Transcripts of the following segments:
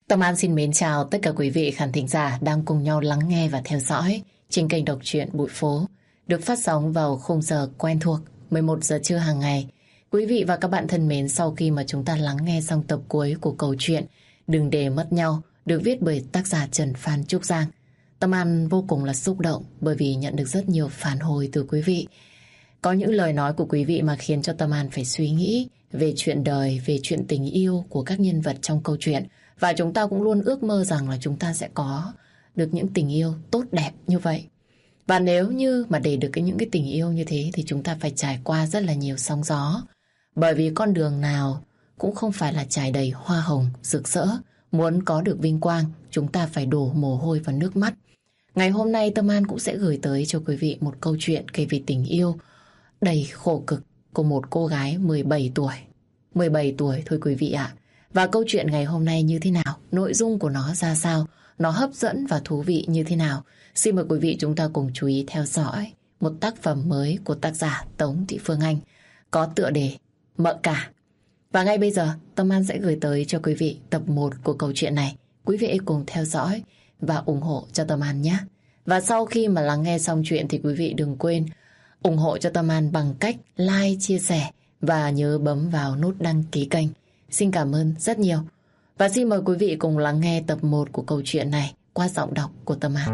Tâm An xin mến chào tất cả quý vị khán thính giả đang cùng nhau lắng nghe và theo dõi trên kênh đọc truyện Bụi Phố, được phát sóng vào khung giờ quen thuộc 11 giờ trưa hàng ngày. Quý vị và các bạn thân mến, sau khi mà chúng ta lắng nghe xong tập cuối của câu chuyện Đừng để mất nhau được viết bởi tác giả Trần Phan Trúc Giang, Tâm An vô cùng là xúc động bởi vì nhận được rất nhiều phản hồi từ quý vị. Có những lời nói của quý vị mà khiến cho Tâm An phải suy nghĩ về chuyện đời, về chuyện tình yêu của các nhân vật trong câu chuyện. Và chúng ta cũng luôn ước mơ rằng là chúng ta sẽ có được những tình yêu tốt đẹp như vậy. Và nếu như mà để được những cái tình yêu như thế thì chúng ta phải trải qua rất là nhiều sóng gió. Bởi vì con đường nào cũng không phải là trải đầy hoa hồng, rực rỡ. Muốn có được vinh quang, chúng ta phải đổ mồ hôi và nước mắt. Ngày hôm nay Tâm An cũng sẽ gửi tới cho quý vị một câu chuyện kể về tình yêu đầy khổ cực của một cô gái 17 tuổi. 17 tuổi thôi quý vị ạ. Và câu chuyện ngày hôm nay như thế nào? Nội dung của nó ra sao? Nó hấp dẫn và thú vị như thế nào? Xin mời quý vị chúng ta cùng chú ý theo dõi một tác phẩm mới của tác giả Tống Thị Phương Anh có tựa đề Mợ Cả. Và ngay bây giờ Tâm An sẽ gửi tới cho quý vị tập 1 của câu chuyện này. Quý vị hãy cùng theo dõi và ủng hộ cho Tâm An nhé. Và sau khi mà lắng nghe xong chuyện thì quý vị đừng quên ủng hộ cho Tâm An bằng cách like, chia sẻ và nhớ bấm vào nút đăng ký kênh. Xin cảm ơn rất nhiều. Và xin mời quý vị cùng lắng nghe tập 1 của câu chuyện này qua giọng đọc của Tâm An.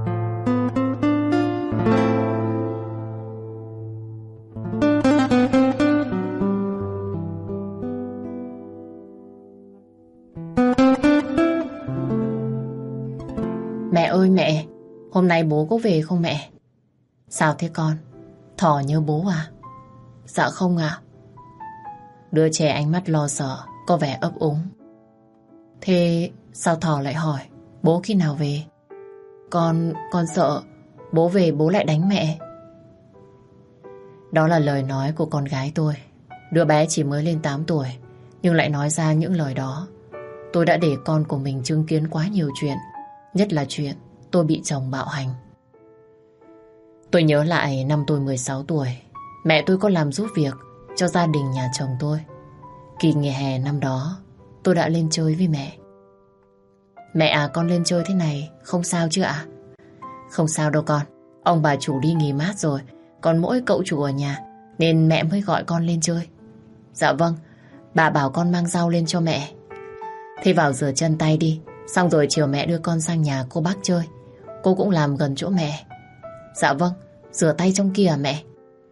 Mẹ ơi mẹ, hôm nay bố có về không mẹ? Sao thế con? Thỏ nhớ bố à? Dạ không ạ. Đứa trẻ ánh mắt lo sợ, có vẻ ấp úng. Thế sao Thỏ lại hỏi bố khi nào về? Con sợ bố về bố lại đánh mẹ. Đó là lời nói của con gái tôi. Đứa bé chỉ mới lên 8 tuổi nhưng lại nói ra những lời đó. Tôi đã để con của mình chứng kiến quá nhiều chuyện, nhất là chuyện tôi bị chồng bạo hành. Tôi nhớ lại năm tôi 16 tuổi, mẹ tôi có làm giúp việc cho gia đình nhà chồng tôi. Kỳ nghỉ hè năm đó, tôi đã lên chơi với mẹ. Mẹ à, con lên chơi thế này không sao chứ ạ? Không sao đâu con, ông bà chủ đi nghỉ mát rồi, còn mỗi cậu chủ ở nhà nên mẹ mới gọi con lên chơi. Dạ vâng, bà bảo con mang rau lên cho mẹ. Thế vào rửa chân tay đi, xong rồi chiều mẹ đưa con sang nhà cô bác chơi. Cô cũng làm gần chỗ mẹ. Dạ vâng, rửa tay trong kia à mẹ?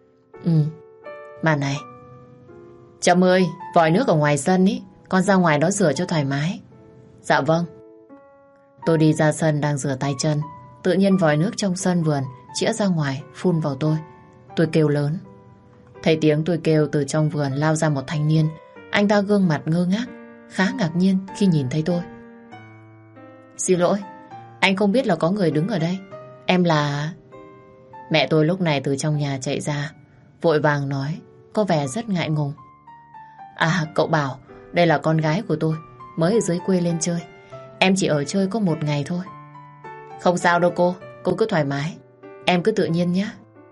Mà này, Trâm ơi, vòi nước ở ngoài sân ý, con ra ngoài đó rửa cho thoải mái. Dạ vâng. Tôi đi ra sân đang rửa tay chân, tự nhiên vòi nước trong sân vườn chĩa ra ngoài phun vào tôi. Tôi kêu lớn. Thấy tiếng tôi kêu, từ trong vườn lao ra một thanh niên. Anh ta gương mặt ngơ ngác, khá ngạc nhiên khi nhìn thấy tôi. Xin lỗi, anh không biết là có người đứng ở đây. Em là... Mẹ tôi lúc này từ trong nhà chạy ra, vội vàng nói, có vẻ rất ngại ngùng. À, cậu Bảo, đây là con gái của tôi, mới ở dưới quê lên chơi. Em chỉ ở chơi có 1 ngày thôi. Không sao đâu cô cứ thoải mái. Em cứ tự nhiên nhé.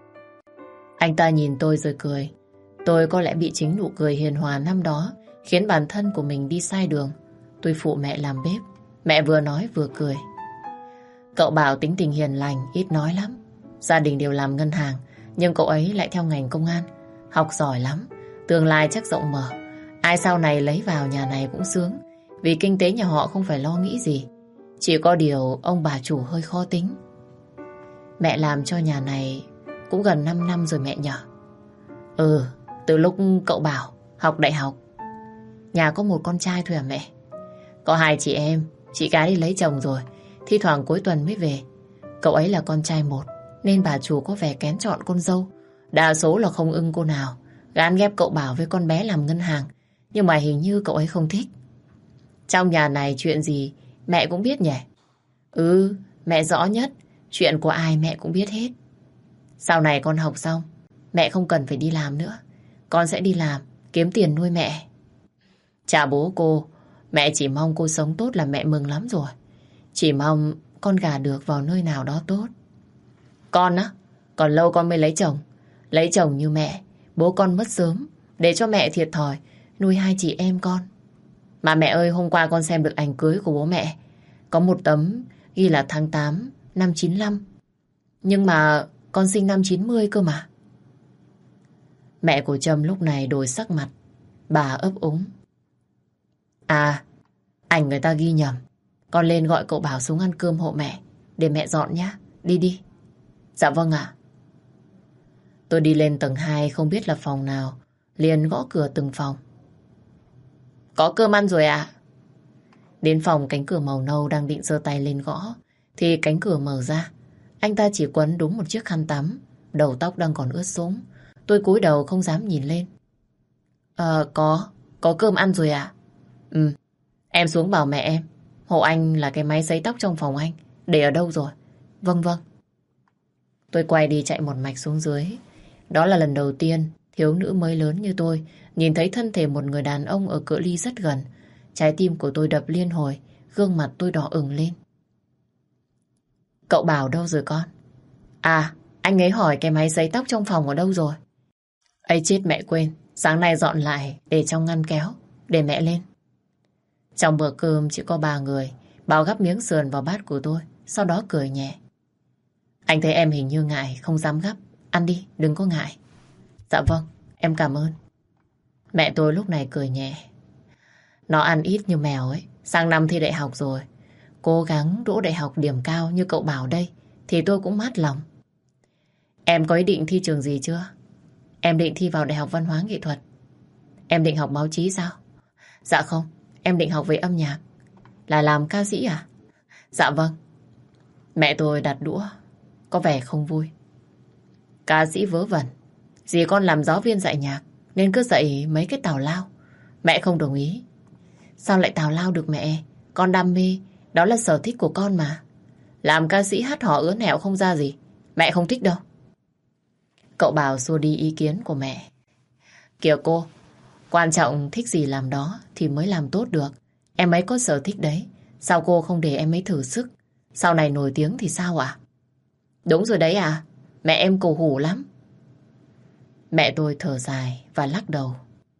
Anh ta nhìn tôi rồi cười. Tôi có lẽ bị chính nụ cười hiền hòa năm đó khiến bản thân của mình đi sai đường. Tôi phụ mẹ làm bếp. Mẹ vừa nói vừa cười. Cậu Bảo tính tình hiền lành, ít nói lắm. Gia đình đều làm ngân hàng, nhưng cậu ấy lại theo ngành công an. Học giỏi lắm, tương lai chắc rộng mở. Ai sau này lấy vào nhà này cũng sướng, vì kinh tế nhà họ không phải lo nghĩ gì. Chỉ có điều ông bà chủ hơi khó tính. Mẹ làm cho nhà này cũng gần 5 năm rồi mẹ nhỉ? Từ lúc cậu Bảo học đại học. Nhà có 1 con trai thôi à mẹ? Có 2 chị em, chị gái đi lấy chồng rồi, thi thoảng cuối tuần mới về. Cậu ấy là con trai 1 nên bà chủ có vẻ kén chọn con dâu. Đa số là không ưng cô nào, gán ghép cậu Bảo với con bé làm ngân hàng. Nhưng mà hình như cậu ấy không thích. Trong nhà này chuyện gì mẹ cũng biết nhỉ? Mẹ rõ nhất. Chuyện của ai mẹ cũng biết hết. Sau này con học xong, mẹ không cần phải đi làm nữa. Con sẽ đi làm, kiếm tiền nuôi mẹ. Chà bố cô, mẹ chỉ mong cô sống tốt là mẹ mừng lắm rồi. Chỉ mong con gả được vào nơi nào đó tốt. Con á, còn lâu con mới lấy chồng. Lấy chồng như mẹ, bố con mất sớm, để cho mẹ thiệt thòi nuôi 2 chị em con. Mà mẹ ơi, hôm qua con xem được ảnh cưới của bố mẹ. Có một tấm ghi là tháng 8 năm 95. Nhưng mà con sinh năm 90 cơ mà. Mẹ của Trâm lúc này đổi sắc mặt. Bà ấp úng. À, ảnh người ta ghi nhầm. Con lên gọi cậu Bảo xuống ăn cơm hộ mẹ. Để mẹ dọn nhá. Đi đi. Dạ vâng ạ. Tôi đi lên tầng 2 không biết là phòng nào. Liền gõ cửa từng phòng. Có cơm ăn rồi ạ. Đến phòng cánh cửa màu nâu đang định giơ tay lên gõ. Thì cánh cửa mở ra. Anh ta chỉ quấn đúng một chiếc khăn tắm. Đầu tóc đang còn ướt sũng. Tôi cúi đầu không dám nhìn lên. Có cơm ăn rồi ạ. Ừ, em xuống bảo mẹ em. Hộ anh là cái máy sấy tóc trong phòng anh. Để ở đâu rồi? Vâng vâng. Tôi quay đi chạy một mạch xuống dưới. Đó là lần đầu tiên thiếu nữ mới lớn như tôi nhìn thấy thân thể một người đàn ông ở cự ly rất gần. Trái tim của tôi đập liên hồi, gương mặt tôi đỏ ửng lên. Cậu Bảo đâu rồi con? À, anh ấy hỏi cái máy sấy tóc trong phòng ở đâu rồi? Ấy chết mẹ quên, sáng nay dọn lại để trong ngăn kéo, để mẹ lên. Trong bữa cơm chỉ có 3 người, Bảo gắp miếng sườn vào bát của tôi, sau đó cười nhẹ. Anh thấy em hình như ngại, không dám gắp. Ăn đi, đừng có ngại. Dạ vâng, em cảm ơn. Mẹ tôi lúc này cười nhẹ. Nó ăn ít như mèo ấy, sang năm thi đại học rồi. Cố gắng đỗ đại học điểm cao như cậu Bảo đây, thì tôi cũng mát lòng. Em có ý định thi trường gì chưa? Em định thi vào Đại học Văn hóa Nghệ thuật. Em định học báo chí sao? Dạ không, em định học về âm nhạc. Là làm ca sĩ à? Dạ vâng. Mẹ tôi đặt đũa, có vẻ không vui. Ca sĩ vớ vẩn. Dì con làm giáo viên dạy nhạc, nên cứ dạy mấy cái tào lao. Mẹ không đồng ý. Sao lại tào lao được mẹ? Con đam mê, đó là sở thích của con mà. Làm ca sĩ hát hò ướn hẹo không ra gì. Mẹ không thích đâu. Cậu Bảo xua đi ý kiến của mẹ. Kìa cô, quan trọng thích gì làm đó thì mới làm tốt được. Em ấy có sở thích đấy. Sao cô không để em ấy thử sức? Sau này nổi tiếng thì sao ạ? Đúng rồi đấy à? Mẹ em cổ hủ lắm. Mẹ tôi thở dài và lắc đầu.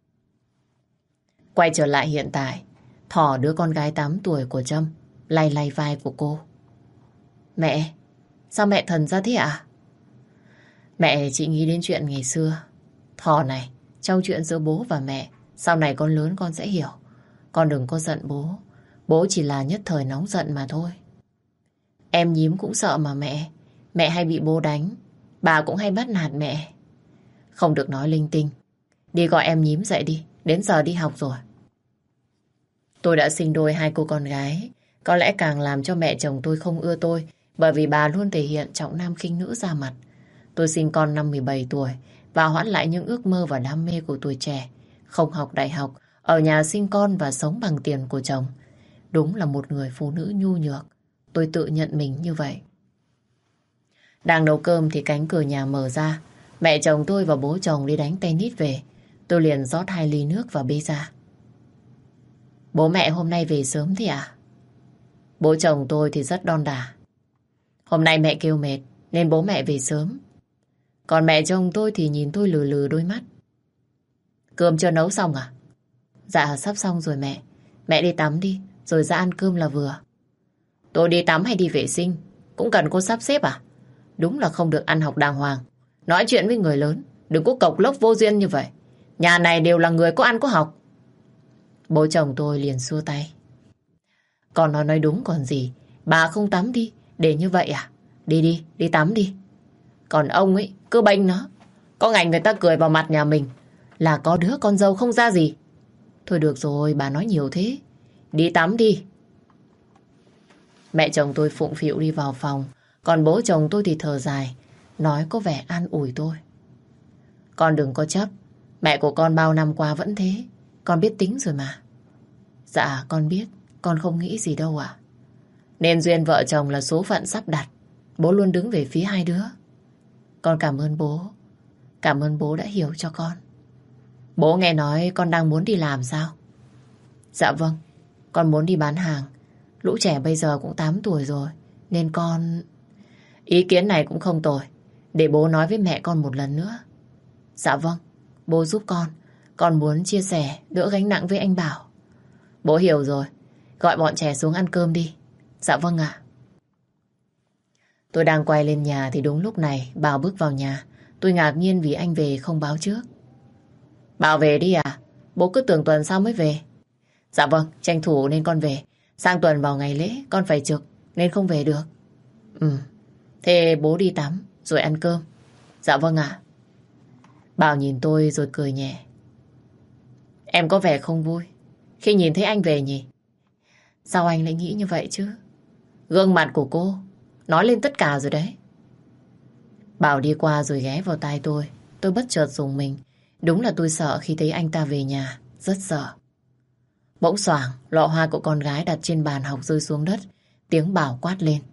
Quay trở lại hiện tại, Thỏ đứa con gái 8 tuổi của Trâm lay lay vai của cô. Mẹ, sao mẹ thần ra thế ạ? Mẹ chỉ nghĩ đến chuyện ngày xưa. Thỏ này, trong chuyện giữa bố và mẹ, sau này con lớn con sẽ hiểu. Con đừng có giận bố. Bố chỉ là nhất thời nóng giận mà thôi. Em nhím cũng sợ mà mẹ. Mẹ hay bị bố đánh. Bà cũng hay bắt nạt mẹ. Không được nói linh tinh. Đi gọi em nhím dậy đi. Đến giờ đi học rồi. Tôi đã sinh đôi 2 cô con gái. Có lẽ càng làm cho mẹ chồng tôi không ưa tôi, bởi vì bà luôn thể hiện trọng nam khinh nữ ra mặt. Tôi sinh con năm 17 tuổi và hoãn lại những ước mơ và đam mê của tuổi trẻ. Không học đại học, ở nhà sinh con và sống bằng tiền của chồng. Đúng là một người phụ nữ nhu nhược. Tôi tự nhận mình như vậy. Đang nấu cơm thì cánh cửa nhà mở ra. Mẹ chồng tôi và bố chồng đi đánh tennis về. Tôi liền rót 2 ly nước và bê ra. Bố mẹ hôm nay về sớm thì à? Bố chồng tôi thì rất đon đả. Hôm nay mẹ kêu mệt nên bố mẹ về sớm. Còn mẹ chồng tôi thì nhìn tôi lừ lừ đôi mắt. Cơm chưa nấu xong à? Dạ sắp xong rồi mẹ. Mẹ đi tắm đi rồi ra ăn cơm là vừa. Tôi đi tắm hay đi vệ sinh cũng cần cô sắp xếp à? Đúng là không được ăn học đàng hoàng. Nói chuyện với người lớn đừng có cộc lốc vô duyên như vậy. Nhà này đều là người có ăn có học. Bố chồng tôi liền xua tay. Con nói đúng còn gì. Bà không tắm đi. Để như vậy à? Đi đi, đi tắm đi. Còn ông ấy cứ bênh nó. Có ngày người ta cười vào mặt nhà mình là có đứa con dâu không ra gì. Thôi được rồi, bà nói nhiều thế. Đi tắm đi. Mẹ chồng tôi phụng phịu đi vào phòng. Còn bố chồng tôi thì thở dài, nói có vẻ an ủi tôi. Con đừng có chấp. Mẹ của con bao năm qua vẫn thế. Con biết tính rồi mà. Dạ con biết. Con không nghĩ gì đâu ạ. Nên duyên vợ chồng là số phận sắp đặt. Bố luôn đứng về phía hai đứa. Con cảm ơn bố. Cảm ơn bố đã hiểu cho con. Bố nghe nói con đang muốn đi làm sao? Dạ vâng. Con muốn đi bán hàng. Lũ trẻ bây giờ cũng 8 tuổi rồi. Nên con... Ý kiến này cũng không tồi. Để bố nói với mẹ con một lần nữa. Dạ vâng. Bố giúp con. Con muốn chia sẻ, đỡ gánh nặng với anh Bảo. Bố hiểu rồi. Gọi bọn trẻ xuống ăn cơm đi. Dạ vâng ạ. Tôi đang quay lên nhà thì đúng lúc này Bảo bước vào nhà. Tôi ngạc nhiên vì anh về không báo trước. Bảo về đi à? Bố cứ tưởng tuần sau mới về. Dạ vâng, tranh thủ nên con về. Sang tuần vào ngày lễ con phải trực nên không về được. Thế bố đi tắm rồi ăn cơm. Dạ vâng ạ. Bảo nhìn tôi rồi cười nhẹ. Em có vẻ không vui khi nhìn thấy anh về nhỉ? Sao anh lại nghĩ như vậy chứ? Gương mặt của cô nói lên tất cả rồi đấy. Bảo đi qua rồi ghé vào tai tôi. Tôi bất chợt rùng mình. Đúng là tôi sợ khi thấy anh ta về nhà. Rất sợ. Bỗng xoảng, lọ hoa của con gái đặt trên bàn học rơi xuống đất. Tiếng Bảo quát lên.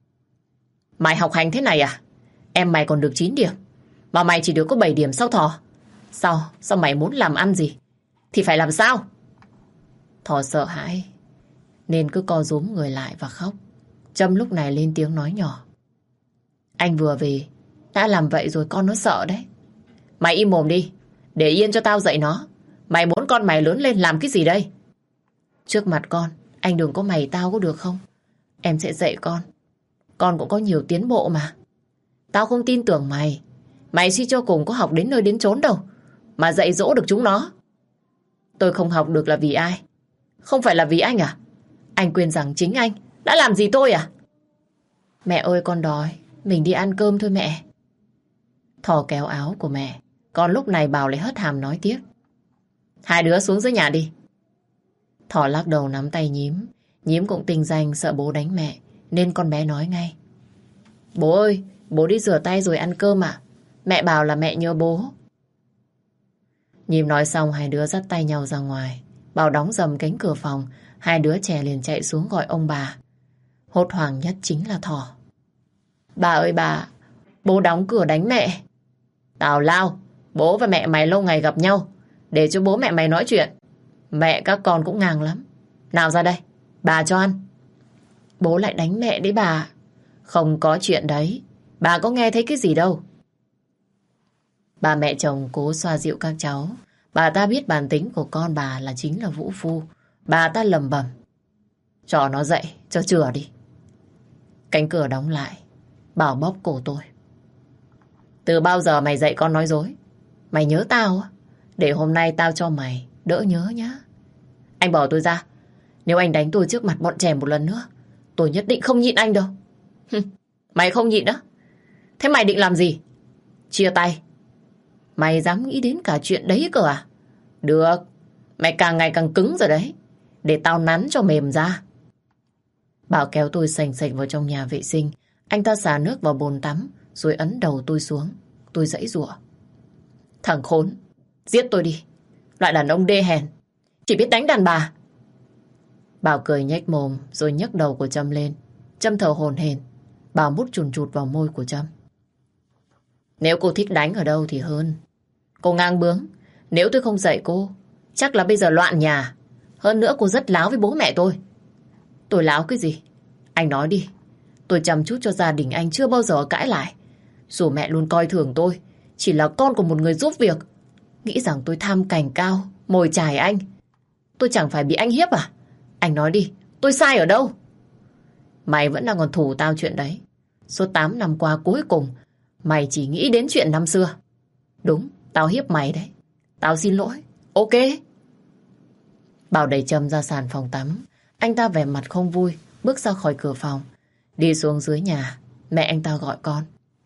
Mày học hành thế này à? Em mày còn được 9 điểm. Mà mày chỉ được có 7 điểm sao Thỏ? Sao mày muốn làm ăn gì? Thì phải làm sao? Thỏ sợ hãi nên cứ co rúm người lại và khóc. Trâm lúc này lên tiếng nói nhỏ. Anh vừa về đã làm vậy rồi con nó sợ đấy. Mày im mồm đi. Để yên cho tao dạy nó. Mày muốn con mày lớn lên làm cái gì đây? Trước mặt con anh đừng có mày tao có được không? Em sẽ dạy con. Con cũng có nhiều tiến bộ mà. Tao không tin tưởng mày. Mày suy cho cùng có học đến nơi đến chốn đâu mà dạy dỗ được chúng nó. Tôi không học được là vì ai? Không phải là vì anh à? Anh quên rằng chính anh đã làm gì tôi à? Mẹ ơi con đói. Mình đi ăn cơm thôi mẹ. Thỏ kéo áo của mẹ. Còn lúc này Bảo lại hất hàm nói tiếp. Hai đứa xuống dưới nhà đi. Thỏ lắc đầu nắm tay Nhím. Nhím cũng tinh danh sợ bố đánh mẹ nên con bé nói ngay. Bố ơi, bố đi rửa tay rồi ăn cơm ạ. Mẹ bảo là mẹ nhớ bố. Nhím nói xong hai đứa dắt tay nhau ra ngoài. Bảo đóng dầm cánh cửa phòng. Hai đứa trẻ liền chạy xuống gọi ông bà. Hốt hoảng nhất chính là Thỏ. Bà ơi bà, bố đóng cửa đánh mẹ. Tào lao, bố và mẹ mày lâu ngày gặp nhau. Để cho bố mẹ mày nói chuyện. Mẹ các con cũng ngàng lắm. Nào ra đây, bà cho ăn. Bố lại đánh mẹ đấy bà. Không có chuyện đấy. Bà có nghe thấy cái gì đâu. Bà mẹ chồng cố xoa dịu các cháu. Bà ta biết bản tính của con bà là chính là vũ phu. Bà ta lầm bầm. Cho nó dậy, cho chừa đi. Cánh cửa đóng lại. Bảo bóp cổ tôi. Từ bao giờ mày dạy con nói dối? Mày nhớ tao á? Để hôm nay tao cho mày đỡ nhớ nhá. Anh bỏ tôi ra. Nếu anh đánh tôi trước mặt bọn trẻ một lần nữa, tôi nhất định không nhịn anh đâu. Mày không nhịn đó. Thế mày định làm gì? Chia tay. Mày dám nghĩ đến cả chuyện đấy cơ à? Được. Mày càng ngày càng cứng rồi đấy. Để tao nắn cho mềm ra. Bảo kéo tôi sành sạch vào trong nhà vệ sinh. Anh ta xả nước vào bồn tắm rồi ấn đầu tôi xuống. Tôi giãy giụa. Thằng khốn, giết tôi đi. Loại đàn ông đê hèn, chỉ biết đánh đàn bà. Bảo cười nhếch mồm rồi nhấc đầu của Trâm lên. Trâm thở hổn hển. Bảo mút chùn chụt vào môi của Trâm. Nếu cô thích đánh ở đâu thì hơn. Cô ngang bướng. Nếu tôi không dạy cô, chắc là bây giờ loạn nhà. Hơn nữa cô rất láo với bố mẹ tôi. Tôi láo cái gì? Anh nói đi. Tôi chăm chút cho gia đình anh chưa bao giờ cãi lại. Dù mẹ luôn coi thường tôi chỉ là con của một người giúp việc. Nghĩ rằng tôi tham cành cao, mồi chài anh. Tôi chẳng phải bị anh hiếp à? Anh nói đi, tôi sai ở đâu? Mày vẫn đang còn thủ tao chuyện đấy. Suốt 8 năm qua cuối cùng mày chỉ nghĩ đến chuyện năm xưa. Đúng, tao hiếp mày đấy. Tao xin lỗi, ok. Bảo đẩy Trâm ra sàn phòng tắm. Anh ta vẻ mặt không vui, bước ra khỏi cửa phòng. Đi xuống dưới nhà, mẹ anh ta gọi con.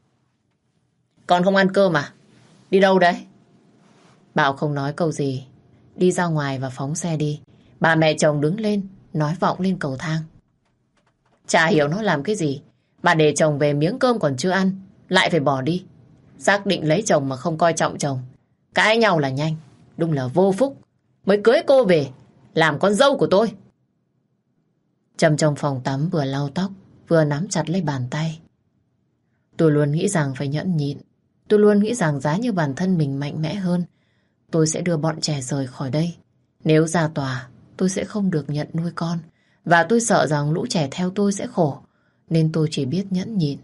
Con không ăn cơm à? Đi đâu đấy? Bảo không nói câu gì, đi ra ngoài và phóng xe đi. Bà mẹ chồng đứng lên, nói vọng lên cầu thang. Chả hiểu nó làm cái gì mà để chồng về miếng cơm còn chưa ăn lại phải bỏ đi. Xác định lấy chồng mà không coi trọng chồng. Cãi nhau là nhanh. Đúng là vô phúc. Mới cưới cô về làm con dâu của tôi. Trâm trong phòng tắm vừa lau tóc vừa nắm chặt lấy bàn tay. Tôi luôn nghĩ rằng phải nhẫn nhịn. Tôi luôn nghĩ rằng giá như bản thân mình mạnh mẽ hơn, tôi sẽ đưa bọn trẻ rời khỏi đây. Nếu ra tòa, tôi sẽ không được nhận nuôi con. Và tôi sợ rằng lũ trẻ theo tôi sẽ khổ. Nên tôi chỉ biết nhẫn nhịn.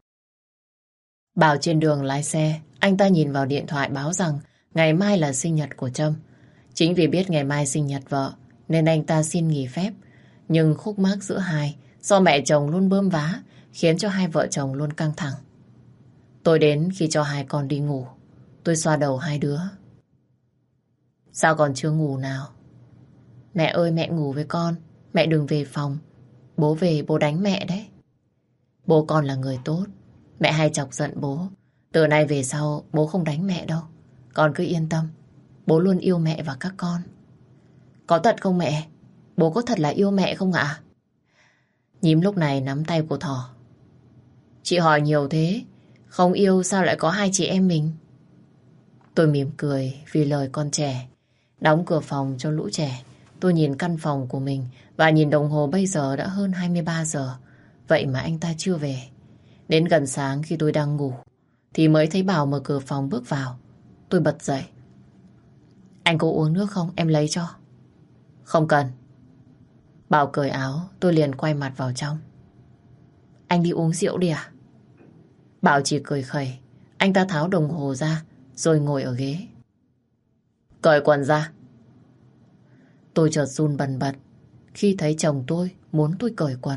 Bảo trên đường lái xe, anh ta nhìn vào điện thoại báo rằng ngày mai là sinh nhật của Trâm. Chính vì biết ngày mai sinh nhật vợ, nên anh ta xin nghỉ phép. Nhưng khúc mắc giữa hai do mẹ chồng luôn bơm vá khiến cho hai vợ chồng luôn căng thẳng. Tôi đến khi cho hai con đi ngủ. Tôi xoa đầu hai đứa. Sao còn chưa ngủ nào? Mẹ ơi, mẹ ngủ với con. Mẹ đừng về phòng. Bố về bố đánh mẹ đấy. Bố con là người tốt. Mẹ hay chọc giận bố. Từ nay về sau bố không đánh mẹ đâu. Con cứ yên tâm. Bố luôn yêu mẹ và các con. Có thật không mẹ? Bố có thật là yêu mẹ không ạ? Nhím lúc này nắm tay của Thỏ. Chị hỏi nhiều thế. Không yêu sao lại có hai chị em mình? Tôi mỉm cười vì lời con trẻ. Đóng cửa phòng cho lũ trẻ. Tôi nhìn căn phòng của mình và nhìn đồng hồ bây giờ đã hơn 23 giờ. Vậy mà anh ta chưa về. Đến gần sáng khi tôi đang ngủ thì mới thấy Bảo mở cửa phòng bước vào. Tôi bật dậy. Anh có uống nước không? Em lấy cho. Không cần. Bảo cởi áo, tôi liền quay mặt vào trong. Anh đi uống rượu đi à? Bảo chỉ cười khẩy. Anh ta tháo đồng hồ ra rồi ngồi ở ghế. Cởi quần ra. Tôi chợt run bần bật khi thấy chồng tôi muốn tôi cởi quần.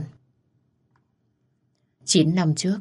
9 năm trước,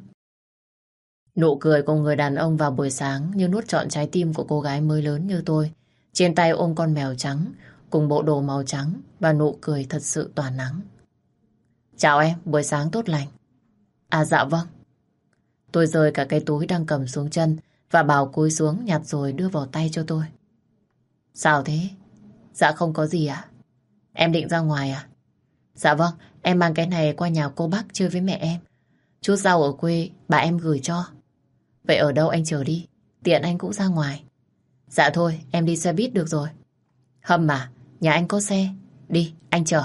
nụ cười của người đàn ông vào buổi sáng như nuốt trọn trái tim của cô gái mới lớn như tôi. Trên tay ôm con mèo trắng cùng bộ đồ màu trắng và nụ cười thật sự tỏa nắng. Chào em, buổi sáng tốt lành. À dạ vâng. Tôi rời cả cái túi đang cầm xuống chân và Bảo cúi xuống nhặt rồi đưa vào tay cho tôi. Sao thế? Dạ không có gì ạ. Em định ra ngoài à? Dạ vâng, em mang cái này qua nhà cô bác chơi với mẹ em. Chút rau ở quê bà em gửi cho. Vậy ở đâu anh chờ đi, tiện anh cũng ra ngoài. Dạ thôi, em đi xe buýt được rồi. Hâm mà, nhà anh có xe. Đi, anh chở.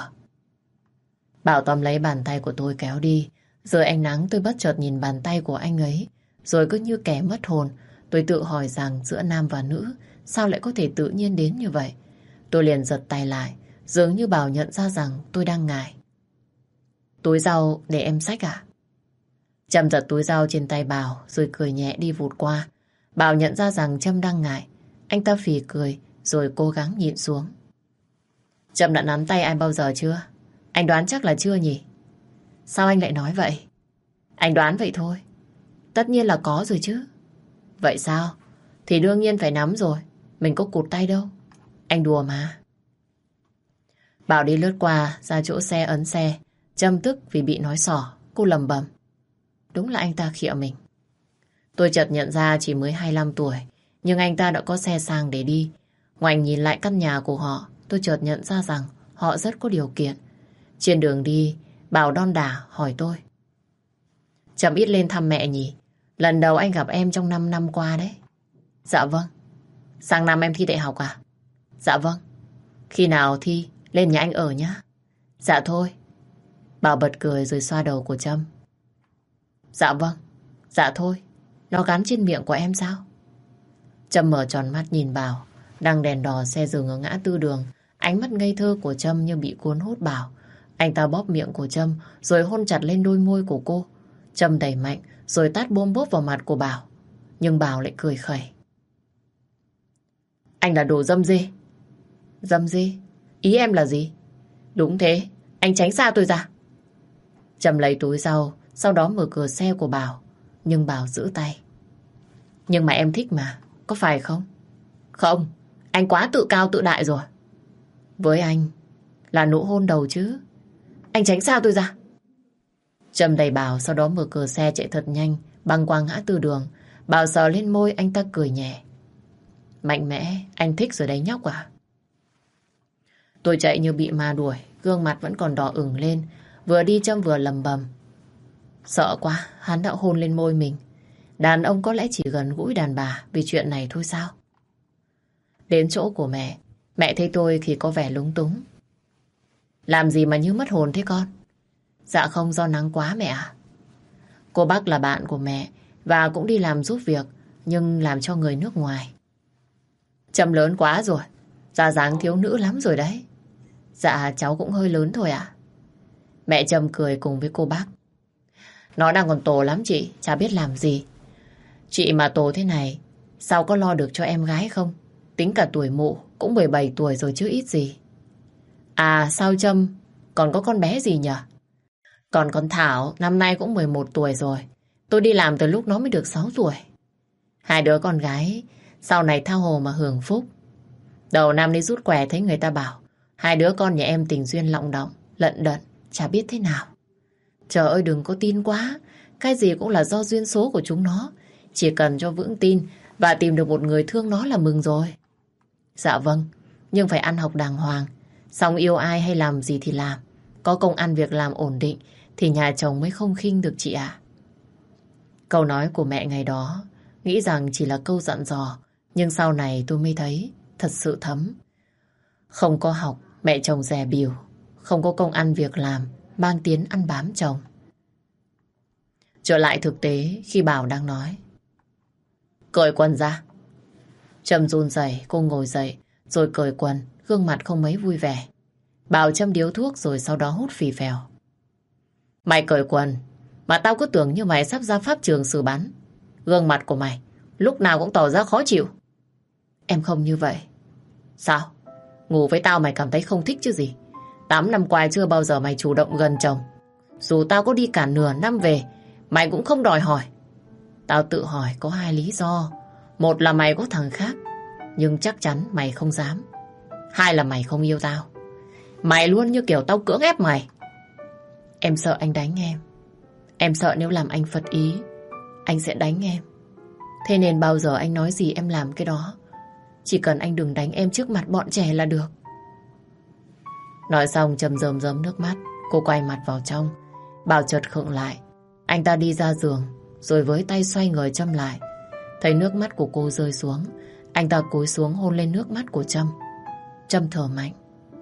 Bảo tóm lấy bàn tay của tôi kéo đi. Dưới ánh nắng tôi bất chợt nhìn bàn tay của anh ấy. Rồi cứ như kẻ mất hồn. Tôi tự hỏi rằng giữa nam và nữ sao lại có thể tự nhiên đến như vậy. Tôi liền giật tay lại. Dường như Bảo nhận ra rằng tôi đang ngại. Túi rau để em xách à? Trâm giật túi rau trên tay Bảo rồi cười nhẹ đi vụt qua. Bảo nhận ra rằng Trâm đang ngại. Anh ta phì cười rồi cố gắng nhịn xuống. Trâm đã nắm tay ai bao giờ chưa? Anh đoán chắc là chưa nhỉ? Sao anh lại nói vậy? Anh đoán vậy thôi. Tất nhiên là có rồi chứ. Vậy sao? Thì đương nhiên phải nắm rồi. Mình có cụt tay đâu. Anh đùa mà. Bảo đi lướt qua ra chỗ xe ấn xe. Trâm tức vì bị nói xỏ. Cô lầm bầm. Đúng là anh ta khịa mình. Tôi chợt nhận ra chỉ mới 25 tuổi. Nhưng anh ta đã có xe sang để đi. Ngoảnh nhìn lại căn nhà của họ, tôi chợt nhận ra rằng họ rất có điều kiện. Trên đường đi, Bảo đon đả hỏi tôi. Trâm ít lên thăm mẹ nhỉ? Lần đầu anh gặp em trong 5 năm qua đấy. Dạ vâng. Sang năm em thi đại học à? Dạ vâng. Khi nào thi, lên nhà anh ở nhá. Dạ thôi. Bảo bật cười rồi xoa đầu của Trâm. Dạ vâng. Dạ thôi. Nó gắn trên miệng của em sao? Trâm mở tròn mắt nhìn Bảo. Đang đèn đỏ xe dừng ở ngã tư đường. Ánh mắt ngây thơ của Trâm như bị cuốn hút Bảo. Anh ta bóp miệng của Trâm rồi hôn chặt lên đôi môi của cô. Trâm đẩy mạnh rồi tát bôm bốp vào mặt của Bảo. Nhưng Bảo lại cười khẩy. Anh là đồ dâm dê. Dâm dê? Ý em là gì? Đúng thế, anh tránh xa tôi ra. Trâm lấy túi rau, sau đó mở cửa xe của Bảo. Nhưng Bảo giữ tay. Nhưng mà em thích mà, có phải không? Không, anh quá tự cao tự đại rồi. Với anh là nụ hôn đầu chứ. Anh tránh xa tôi ra. Trâm đẩy Bảo, sau đó mở cửa xe chạy thật nhanh băng qua ngã tư đường. Bảo sờ lên môi, anh ta cười nhẹ. Mạnh mẽ, anh thích rồi đấy nhóc à? Tôi chạy như bị ma đuổi, gương mặt vẫn còn đỏ ửng lên. Vừa đi Trâm vừa lầm bầm. Sợ quá, hắn đã hôn lên môi mình. Đàn ông có lẽ chỉ gần gũi đàn bà vì chuyện này thôi sao? Đến chỗ của mẹ, mẹ thấy tôi thì có vẻ lúng túng. Làm gì mà như mất hồn thế con? Dạ không, do nắng quá mẹ ạ. Cô bác là bạn của mẹ và cũng đi làm giúp việc, nhưng làm cho người nước ngoài. Trâm lớn quá rồi, da dáng thiếu nữ lắm rồi đấy. Dạ cháu cũng hơi lớn thôi ạ. Mẹ Trâm cười cùng với cô bác. Nó đang còn tổ lắm chị, chả biết làm gì. Chị mà tổ thế này, sao có lo được cho em gái không? Tính cả tuổi mụ cũng 17 tuổi rồi chứ ít gì. À sao Trâm còn có con bé gì nhỉ? Còn con Thảo năm nay cũng 11 tuổi rồi. Tôi đi làm từ lúc nó mới được 6 tuổi. Hai đứa con gái sau này tha hồ mà hưởng phúc. Đầu năm đi rút quẻ thấy người ta bảo hai đứa con nhà em tình duyên lọng đọng, lận đận, chả biết thế nào. Trời ơi đừng có tin quá. Cái gì cũng là do duyên số của chúng nó. Chỉ cần cho vững tin và tìm được một người thương nó là mừng rồi. Dạ vâng, nhưng phải ăn học đàng hoàng. Xong yêu ai hay làm gì thì làm. Có công ăn việc làm ổn định thì nhà chồng mới không khinh được chị ạ. Câu nói của mẹ ngày đó nghĩ rằng chỉ là câu dặn dò, nhưng sau này tôi mới thấy thật sự thấm. Không có học, mẹ chồng dè bỉu. Không có công ăn việc làm, mang tiếng ăn bám chồng. Trở lại thực tế khi Bảo đang nói. Cởi quần ra. Trâm run rẩy, cô ngồi dậy, rồi cởi quần, gương mặt không mấy vui vẻ. Bảo châm điếu thuốc rồi sau đó hút phì phèo. Mày cởi quần, mà tao cứ tưởng như mày sắp ra pháp trường xử bắn. Gương mặt của mày lúc nào cũng tỏ ra khó chịu. Em không như vậy. Sao? Ngủ với tao mày cảm thấy không thích chứ gì? 8 năm qua chưa bao giờ mày chủ động gần chồng. Dù tao có đi cả nửa năm về, mày cũng không đòi hỏi. Tao tự hỏi có hai lý do. Một là mày có thằng khác, nhưng chắc chắn mày không dám. Hai là mày không yêu tao. Mày luôn như kiểu tao cưỡng ép mày. Em sợ anh đánh em. Em sợ nếu làm anh phật ý, anh sẽ đánh em. Thế nên bao giờ anh nói gì em làm cái đó. Chỉ cần anh đừng đánh em trước mặt bọn trẻ là được. Nói xong Trâm rơm rớm nước mắt. Cô quay mặt vào trong. Bảo chợt khựng lại. Anh ta đi ra giường, rồi với tay xoay người Trâm lại. Thấy nước mắt của cô rơi xuống, anh ta cúi xuống hôn lên nước mắt của Trâm. Trâm thở mạnh.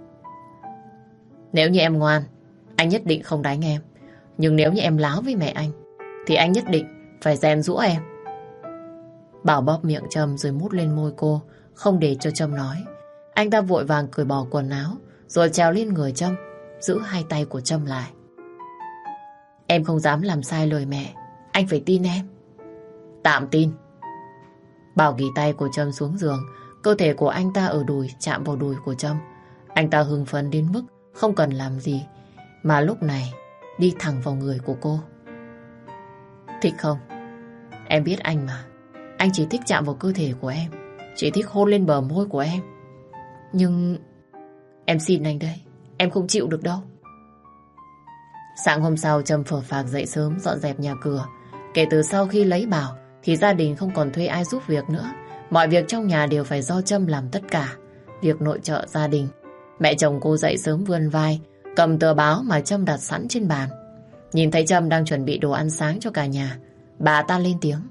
Nếu như em ngoan, anh nhất định không đánh em. Nhưng nếu như em láo với mẹ anh, thì anh nhất định phải rèn giũa em. Bảo bóp miệng Trâm rồi mút lên môi cô, không để cho Trâm nói. Anh ta vội vàng cởi bỏ quần áo, rồi trèo lên người Trâm, giữ hai tay của Trâm lại. Em không dám làm sai lời mẹ, anh phải tin em. Tạm tin. Bảo ghi tay của Trâm xuống giường. Cơ thể của anh ta ở đùi chạm vào đùi của Trâm. Anh ta hưng phấn đến mức không cần làm gì, mà lúc này đi thẳng vào người của cô. Thích không? Em biết anh mà. Anh chỉ thích chạm vào cơ thể của em, chỉ thích hôn lên bờ môi của em. Nhưng em xin anh đây, em không chịu được đâu. Sáng hôm sau Trâm phờ phạc dậy sớm dọn dẹp nhà cửa. Kể từ sau khi lấy Bảo thì gia đình không còn thuê ai giúp việc nữa. Mọi việc trong nhà đều phải do Trâm làm tất cả. Việc nội trợ gia đình. Mẹ chồng cô dậy sớm vươn vai, cầm tờ báo mà Trâm đặt sẵn trên bàn. Nhìn thấy Trâm đang chuẩn bị đồ ăn sáng cho cả nhà, bà ta lên tiếng.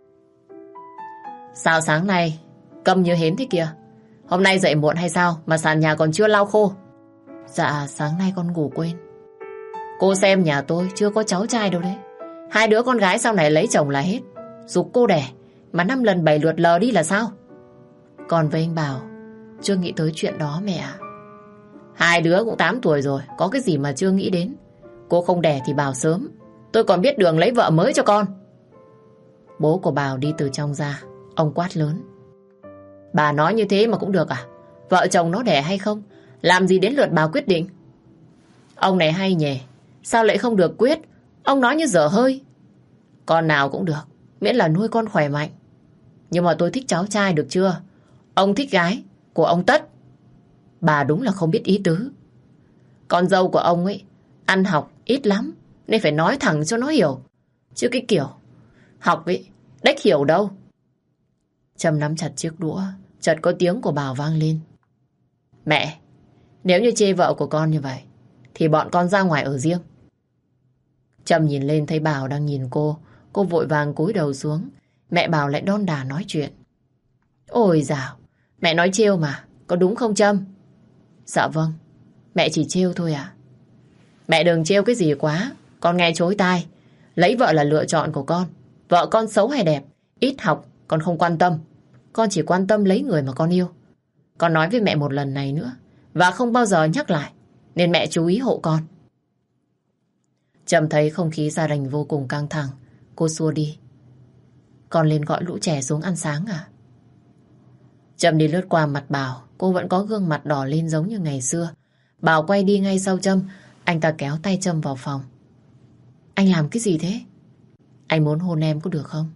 Sao sáng nay câm như hến thế kìa? Hôm nay dậy muộn hay sao mà sàn nhà còn chưa lau khô? Dạ sáng nay con ngủ quên. Cô xem nhà tôi chưa có cháu trai đâu đấy. Hai đứa con gái sau này lấy chồng là hết. Giục cô đẻ mà 5 lần 7 lượt lờ đi là sao? Còn với anh Bảo chưa nghĩ tới chuyện đó mẹ ạ. Hai đứa cũng 8 tuổi rồi, có cái gì mà chưa nghĩ đến. Cô không đẻ thì Bảo sớm, tôi còn biết đường lấy vợ mới cho con. Bố của Bảo đi từ trong ra. Ông quát lớn. Bà nói như thế mà cũng được à? Vợ chồng nó đẻ hay không, làm gì đến lượt bà quyết định? Ông này hay nhỉ, sao lại không được quyết? Ông nói như dở hơi. Con nào cũng được, miễn là nuôi con khỏe mạnh. Nhưng mà tôi thích cháu trai được chưa? Ông thích gái của ông Tất. Bà đúng là không biết ý tứ. Con dâu của ông ấy ăn học ít lắm, nên phải nói thẳng cho nó hiểu. Chứ cái kiểu học ấy đếch hiểu đâu. Trâm nắm chặt chiếc đũa, chợt có tiếng của Bảo vang lên. Mẹ, nếu như chê vợ của con như vậy thì bọn con ra ngoài ở riêng. Trâm nhìn lên thấy Bảo đang nhìn cô vội vàng cúi đầu xuống. Mẹ Bảo lại đon đả nói chuyện. Ôi dào, mẹ nói trêu mà, có đúng không Trâm? Dạ vâng, mẹ chỉ trêu thôi à. Mẹ đừng trêu cái gì quá, con nghe chối tai. Lấy vợ là lựa chọn của con. Vợ con xấu hay đẹp, ít học con không quan tâm. Con chỉ quan tâm lấy người mà con yêu. Con nói với mẹ một lần này nữa và không bao giờ nhắc lại, nên mẹ chú ý hộ con. Trâm thấy không khí gia đình vô cùng căng thẳng, cô xua đi. Con lên gọi lũ trẻ xuống ăn sáng à? Trâm đi lướt qua mặt Bảo, cô vẫn có gương mặt đỏ lên giống như ngày xưa. Bảo quay đi ngay sau Trâm. Anh ta kéo tay Trâm vào phòng. Anh làm cái gì thế? Anh muốn hôn em có được không?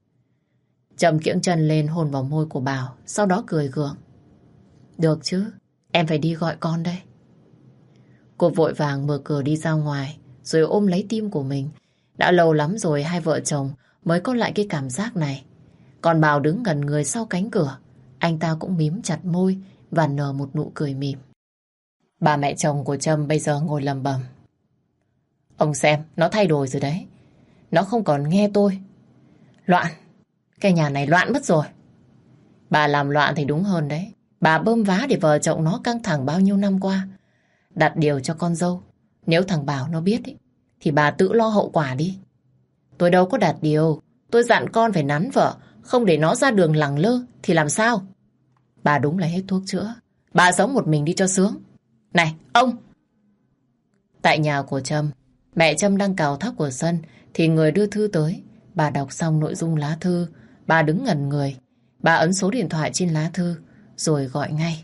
Trâm kiễng chân lên hôn vào môi của Bảo, sau đó cười gượng. Được chứ, em phải đi gọi con đây. Cô vội vàng mở cửa đi ra ngoài, rồi ôm lấy tim của mình. Đã lâu lắm rồi hai vợ chồng mới có lại cái cảm giác này. Còn Bảo đứng ngẩn người sau cánh cửa. Anh ta cũng mím chặt môi và nở một nụ cười mỉm. Bà mẹ chồng của Trâm bây giờ ngồi lầm bầm. Ông xem, nó thay đổi rồi đấy. Nó không còn nghe tôi. Loạn, cái nhà này loạn mất rồi. Bà làm loạn thì đúng hơn đấy. Bà bơm vá để vợ chồng nó căng thẳng bao nhiêu năm qua. Đặt điều cho con dâu. Nếu thằng Bảo nó biết ý, thì bà tự lo hậu quả đi. Tôi đâu có đặt điều. Tôi dặn con phải nắn vợ, không để nó ra đường lẳng lơ thì làm sao? Bà đúng là hết thuốc chữa. Bà sống một mình đi cho sướng. Này, ông! Tại nhà của Trâm, mẹ Trâm đang cào thóc của sân thì người đưa thư tới. Bà đọc xong nội dung lá thư, bà đứng ngẩn người. Bà ấn số điện thoại trên lá thư rồi gọi ngay.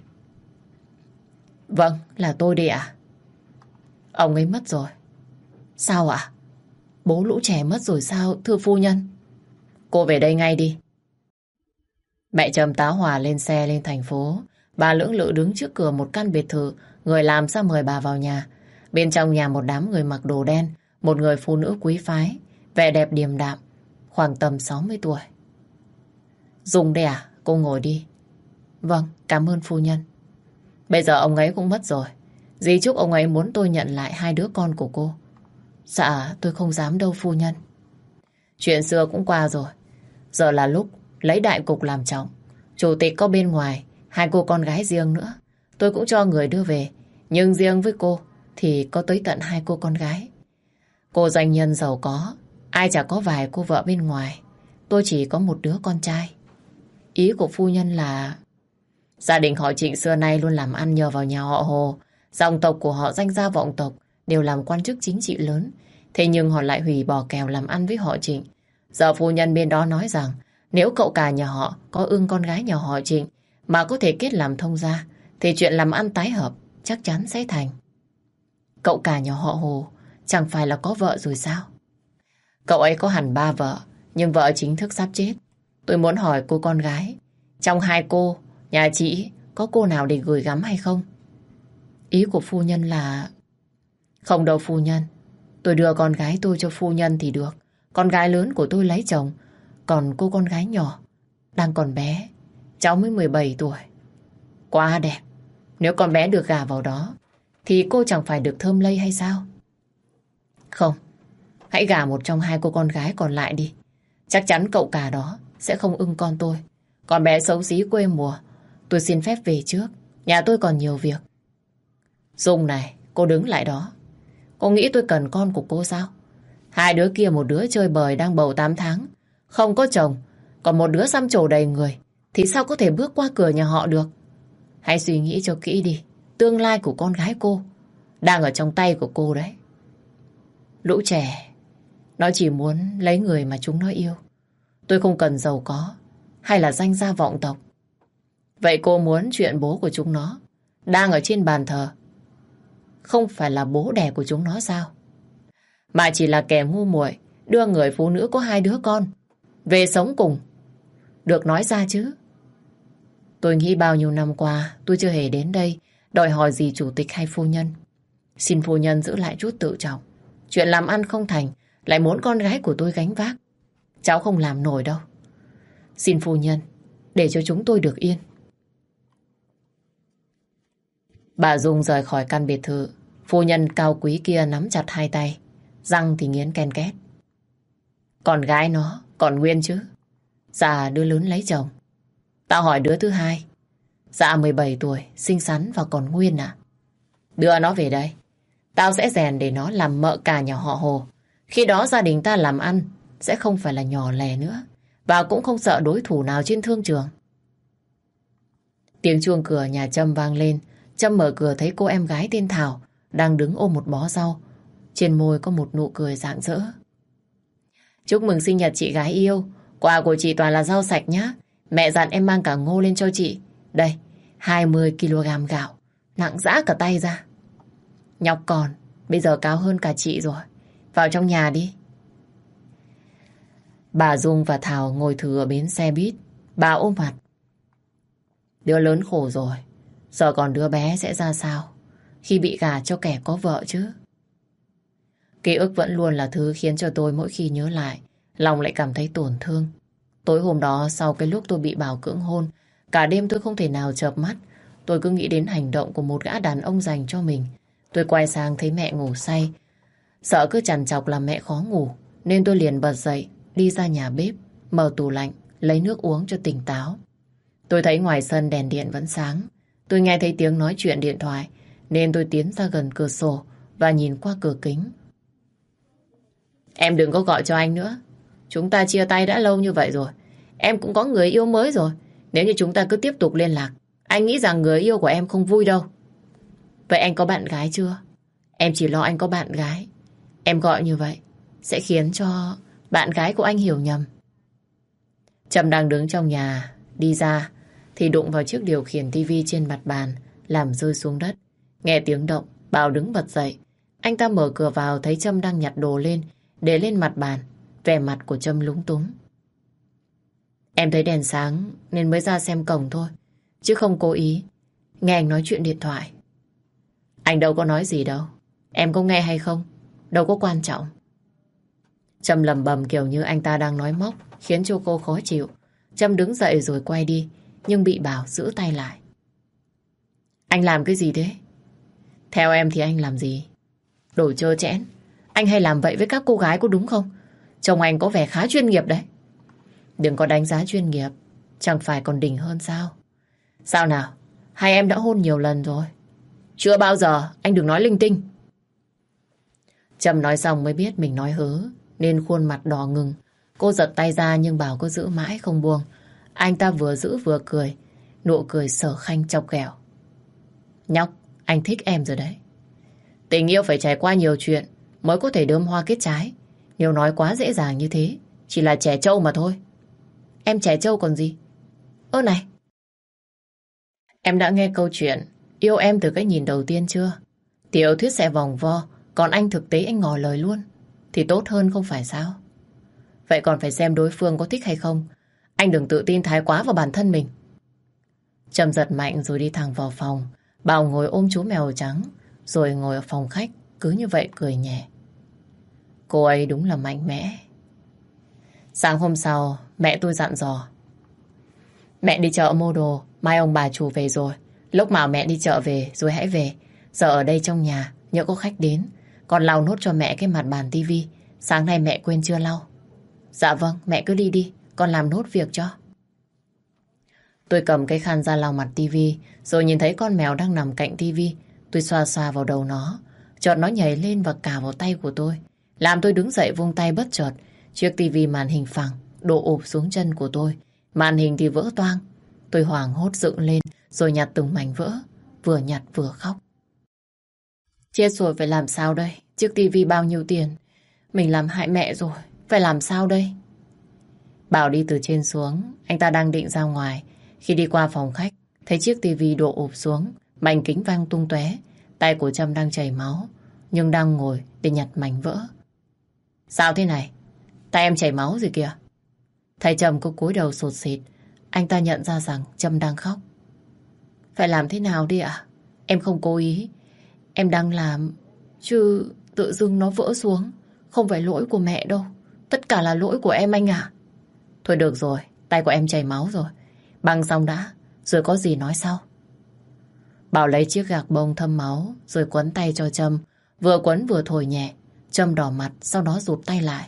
Vâng, là tôi đây ạ. Ông ấy mất rồi. Sao ạ? Bố lũ trẻ mất rồi sao, thưa phu nhân? Cô về đây ngay đi. Mẹ Trâm tá hỏa lên xe lên thành phố. Bà lưỡng lự đứng trước cửa một căn biệt thự. Người làm ra mời bà vào nhà. Bên trong nhà một đám người mặc đồ đen. Một người phụ nữ quý phái, vẻ đẹp điềm đạm, khoảng tầm 60 tuổi. Dung đây à? Cô ngồi đi. Vâng, cảm ơn phu nhân. Bây giờ ông ấy cũng mất rồi. Di chúc ông ấy muốn tôi nhận lại hai đứa con của cô. Dạ, tôi không dám đâu phu nhân. Chuyện xưa cũng qua rồi. Giờ là lúc lấy đại cục làm trọng. Chủ tịch có bên ngoài, hai cô con gái riêng nữa. Tôi cũng cho người đưa về. Nhưng riêng với cô thì có tới tận hai cô con gái. Cô doanh nhân giàu có, ai chả có vài cô vợ bên ngoài. Tôi chỉ có một đứa con trai. Ý của phu nhân là gia đình họ Trịnh xưa nay luôn làm ăn nhờ vào nhà họ Hồ. Dòng tộc của họ danh gia vọng tộc, đều làm quan chức chính trị lớn. Thế nhưng họ lại hủy bỏ kèo làm ăn với họ Trịnh. Giờ phu nhân bên đó nói rằng nếu cậu cả nhà họ có ưng con gái nhà họ Trịnh mà có thể kết làm thông gia, thì chuyện làm ăn tái hợp chắc chắn sẽ thành. Cậu cả nhà họ Hồ chẳng phải là có vợ rồi sao? Cậu ấy có hẳn 3 vợ, nhưng vợ chính thức sắp chết. Tôi muốn hỏi cô con gái, trong hai cô, nhà chị có cô nào để gửi gắm hay không? Ý của phu nhân là... Không đâu phu nhân. Tôi đưa con gái tôi cho phu nhân thì được. Con gái lớn của tôi lấy chồng. Còn cô con gái nhỏ đang còn bé, cháu mới 17 tuổi. Quá đẹp. Nếu con bé được gả vào đó thì cô chẳng phải được thơm lây hay sao? Không, hãy gả một trong hai cô con gái còn lại đi. Chắc chắn cậu cả đó sẽ không ưng con tôi. Con bé xấu xí quê mùa. Tôi xin phép về trước. Nhà tôi còn nhiều việc. Dung này, cô đứng lại đó. Cô nghĩ tôi cần con của cô sao? Hai đứa kia, một đứa chơi bời đang bầu 8 tháng, không có chồng, còn một đứa xăm trổ đầy người, thì sao có thể bước qua cửa nhà họ được? Hãy suy nghĩ cho kỹ đi. Tương lai của con gái cô đang ở trong tay của cô đấy. Lũ trẻ, nó chỉ muốn lấy người mà chúng nó yêu. Tôi không cần giàu có hay là danh gia vọng tộc. Vậy cô muốn chuyện bố của chúng nó đang ở trên bàn thờ không phải là bố đẻ của chúng nó sao? Mà chỉ là kẻ ngu muội đưa người phụ nữ có 2 đứa con về sống cùng. Được nói ra chứ. Tôi nghĩ bao nhiêu năm qua tôi chưa hề đến đây đòi hỏi gì chủ tịch hay phu nhân. Xin phu nhân giữ lại chút tự trọng. Chuyện làm ăn không thành lại muốn con gái của tôi gánh vác, cháu không làm nổi đâu. Xin phu nhân để cho chúng tôi được yên. Bà Dung rời khỏi căn biệt thự. Phu nhân cao quý kia nắm chặt hai tay, răng thì nghiến ken két. Con gái nó còn nguyên chứ? Dạ, đứa lớn lấy chồng. Tao hỏi đứa thứ hai. Dạ 17 tuổi, xinh xắn và còn nguyên à? Đưa nó về đây. Tao sẽ rèn để nó làm mợ cả nhà họ Hồ. Khi đó gia đình ta làm ăn sẽ không phải là nhỏ lẻ nữa, và cũng không sợ đối thủ nào trên thương trường. Tiếng chuông cửa nhà Trâm vang lên. Trâm mở cửa thấy cô em gái tên Thảo đang đứng ôm một bó rau. Trên môi có một nụ cười rạng rỡ. Chúc mừng sinh nhật chị gái yêu. Quà của chị toàn là rau sạch nhá. Mẹ dặn em mang cả ngô lên cho chị. Đây, 20 kg gạo, nặng dã cả tay ra. Nhóc con, bây giờ cao hơn cả chị rồi. Vào trong nhà đi. Bà Dung và Thảo ngồi thử ở bến xe buýt. Bà ôm mặt. Đứa lớn khổ rồi. Giờ còn đứa bé sẽ ra sao khi bị gả cho kẻ có vợ chứ? Ký ức vẫn luôn là thứ khiến cho tôi mỗi khi nhớ lại, lòng lại cảm thấy tổn thương. Tối hôm đó sau cái lúc tôi bị Bảo cưỡng hôn, cả đêm tôi không thể nào chợp mắt. Tôi cứ nghĩ đến hành động của một gã đàn ông dành cho mình. Tôi quay sang thấy mẹ ngủ say. Sợ cứ trằn trọc làm mẹ khó ngủ, nên tôi liền bật dậy, đi ra nhà bếp, mở tủ lạnh, lấy nước uống cho tỉnh táo. Tôi thấy ngoài sân đèn điện vẫn sáng. Tôi nghe thấy tiếng nói chuyện điện thoại, nên tôi tiến ra gần cửa sổ và nhìn qua cửa kính. Em đừng có gọi cho anh nữa. Chúng ta chia tay đã lâu như vậy rồi. Em cũng có người yêu mới rồi. Nếu như chúng ta cứ tiếp tục liên lạc, anh nghĩ rằng người yêu của em không vui đâu. Vậy anh có bạn gái chưa? Em chỉ lo anh có bạn gái. Em gọi như vậy sẽ khiến cho bạn gái của anh hiểu nhầm. Trâm đang đứng trong nhà, đi ra thì đụng vào chiếc điều khiển tivi trên mặt bàn, làm rơi xuống đất. Nghe tiếng động, Bảo đứng bật dậy. Anh ta mở cửa vào thấy Trâm đang nhặt đồ lên, để lên mặt bàn. Vẻ mặt của Trâm lúng túng. Em thấy đèn sáng nên mới ra xem cổng thôi, chứ không cố ý nghe anh nói chuyện điện thoại. Anh đâu có nói gì đâu. Em có nghe hay không đâu có quan trọng. Trâm lẩm bẩm kiểu như anh ta đang nói móc, khiến cho cô khó chịu. Trâm đứng dậy rồi quay đi, nhưng bị Bảo giữ tay lại. Anh làm cái gì thế? Theo em thì anh làm gì? Đồ trơ trẽn. Anh hay làm vậy với các cô gái có đúng không? Chồng anh có vẻ khá chuyên nghiệp đấy. Đừng có đánh giá chuyên nghiệp, chẳng phải còn đỉnh hơn sao? Sao nào? Hai em đã hôn nhiều lần rồi. Chưa bao giờ, anh đừng nói linh tinh. Trâm nói xong mới biết mình nói hớ, nên khuôn mặt đỏ ngừng. Cô giật tay ra nhưng Bảo cứ giữ mãi không buông. Anh ta vừa giữ vừa cười, nụ cười sở khanh chọc ghẹo. Nhóc, anh thích em rồi đấy. Tình yêu phải trải qua nhiều chuyện mới có thể đơm hoa kết trái. Nếu nói quá dễ dàng như thế, chỉ là trẻ trâu mà thôi. Em trẻ trâu còn gì? Ơ này, em đã nghe câu chuyện yêu em từ cái nhìn đầu tiên chưa? Tiểu thuyết sẽ vòng vo, còn anh thực tế anh ngỏ lời luôn. Thì tốt hơn không phải sao? Vậy còn phải xem đối phương có thích hay không. Anh đừng tự tin thái quá vào bản thân mình. Trâm giật mạnh rồi đi thẳng vào phòng. Bảo ngồi ôm chú mèo trắng, rồi ngồi ở phòng khách, cứ như vậy cười nhẹ. Cô ấy đúng là mạnh mẽ. Sáng hôm sau, mẹ tôi dặn dò. Mẹ đi chợ mua đồ, mai ông bà chủ về rồi. Lúc nào mẹ đi chợ về rồi hãy về. Giờ ở đây trong nhà, nhỡ có khách đến. Con lau nốt cho mẹ cái mặt bàn tivi. Sáng nay mẹ quên chưa lau. Dạ vâng, mẹ cứ đi đi, con làm nốt việc cho. Tôi cầm cái khăn ra lau mặt tivi, rồi nhìn thấy con mèo đang nằm cạnh tivi. Tôi xoa xoa vào đầu nó. Chợt nó nhảy lên và cào vào tay của tôi, làm tôi đứng dậy vung tay bất chợt. Chiếc tivi màn hình phẳng đổ ụp xuống chân của tôi. Màn hình thì vỡ toang. Tôi hoảng hốt dựng lên rồi nhặt từng mảnh vỡ, vừa nhặt vừa khóc. Chết rồi, phải làm sao đây? Chiếc tivi bao nhiêu tiền? Mình làm hại mẹ rồi, phải làm sao đây? Bảo đi từ trên xuống. Anh ta đang định ra ngoài. Khi đi qua phòng khách, thấy chiếc tivi đổ ụp xuống, mảnh kính văng tung tóe. Tay của Trâm đang chảy máu, nhưng đang ngồi để nhặt mảnh vỡ. Sao thế này? Tay em chảy máu gì kìa? Thấy Trâm có cúi đầu sụt sịt. Anh ta nhận ra rằng Trâm đang khóc. Phải làm thế nào đi ạ? Em không cố ý. Em đang làm, chứ tự dưng nó vỡ xuống. Không phải lỗi của mẹ đâu. Tất cả là lỗi của em anh ạ. Thôi được rồi, tay của em chảy máu rồi. Băng xong đã, rồi có gì nói sau. Bảo lấy chiếc gạc bông thâm máu rồi quấn tay cho Trâm. Vừa quấn vừa thổi nhẹ. Trâm đỏ mặt, sau đó rụt tay lại.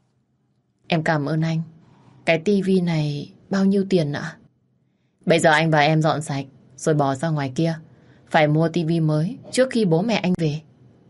Em cảm ơn anh. Cái tivi này bao nhiêu tiền ạ? Bây giờ anh và em dọn sạch rồi bỏ ra ngoài kia. Phải mua tivi mới trước khi bố mẹ anh về.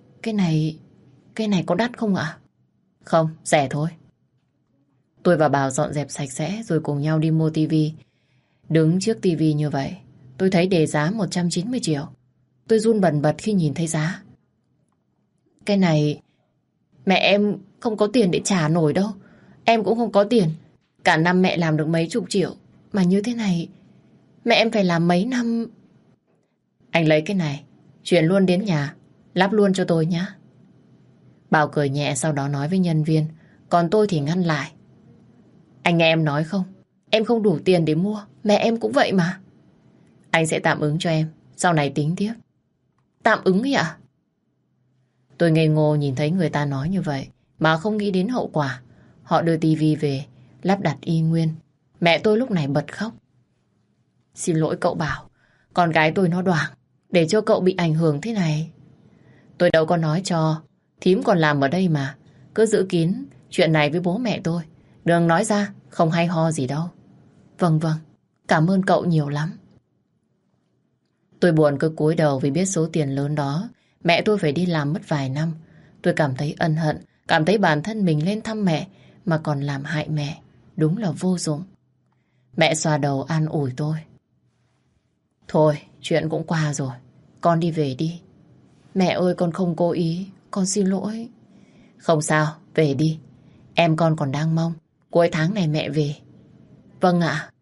Cái này có đắt không ạ? Không, rẻ thôi. Tôi và Bảo dọn dẹp sạch sẽ rồi cùng nhau đi mua tivi. Đứng trước tivi như vậy, tôi thấy đề giá 190 triệu. Tôi run bần bật khi nhìn thấy giá. Cái này mẹ em không có tiền để trả nổi đâu. Em cũng không có tiền. Cả năm mẹ làm được mấy chục triệu. Mà như thế này mẹ em phải làm mấy năm. Anh lấy cái này, chuyển luôn đến nhà. Lắp luôn cho tôi nhé. Bảo cười nhẹ sau đó nói với nhân viên. Còn tôi thì ngăn lại. Anh nghe em nói không? Em không đủ tiền để mua. Mẹ em cũng vậy mà. Anh sẽ tạm ứng cho em. Sau này tính tiếp. Tạm ứng ấy ạ? Tôi ngây ngô nhìn thấy người ta nói như vậy mà không nghĩ đến hậu quả. Họ đưa tivi về, lắp đặt y nguyên. Mẹ tôi lúc này bật khóc. Xin lỗi cậu Bảo, con gái tôi nó đoảng, để cho cậu bị ảnh hưởng thế này. Tôi đâu có nói cho, thím còn làm ở đây mà. Cứ giữ kín chuyện này với bố mẹ tôi. Đừng nói ra, không hay ho gì đâu. Vâng, cảm ơn cậu nhiều lắm. Tôi buồn cứ cúi đầu vì biết số tiền lớn đó mẹ tôi phải đi làm mất vài năm. Tôi cảm thấy ân hận, cảm thấy bản thân mình lên thăm mẹ mà còn làm hại mẹ. Đúng là vô dụng. Mẹ xoa đầu an ủi tôi. Thôi, chuyện cũng qua rồi. Con đi về đi. Mẹ ơi, con không cố ý. Con xin lỗi. Không sao, về đi. Em con còn đang mong cuối tháng này mẹ về. Vâng ạ.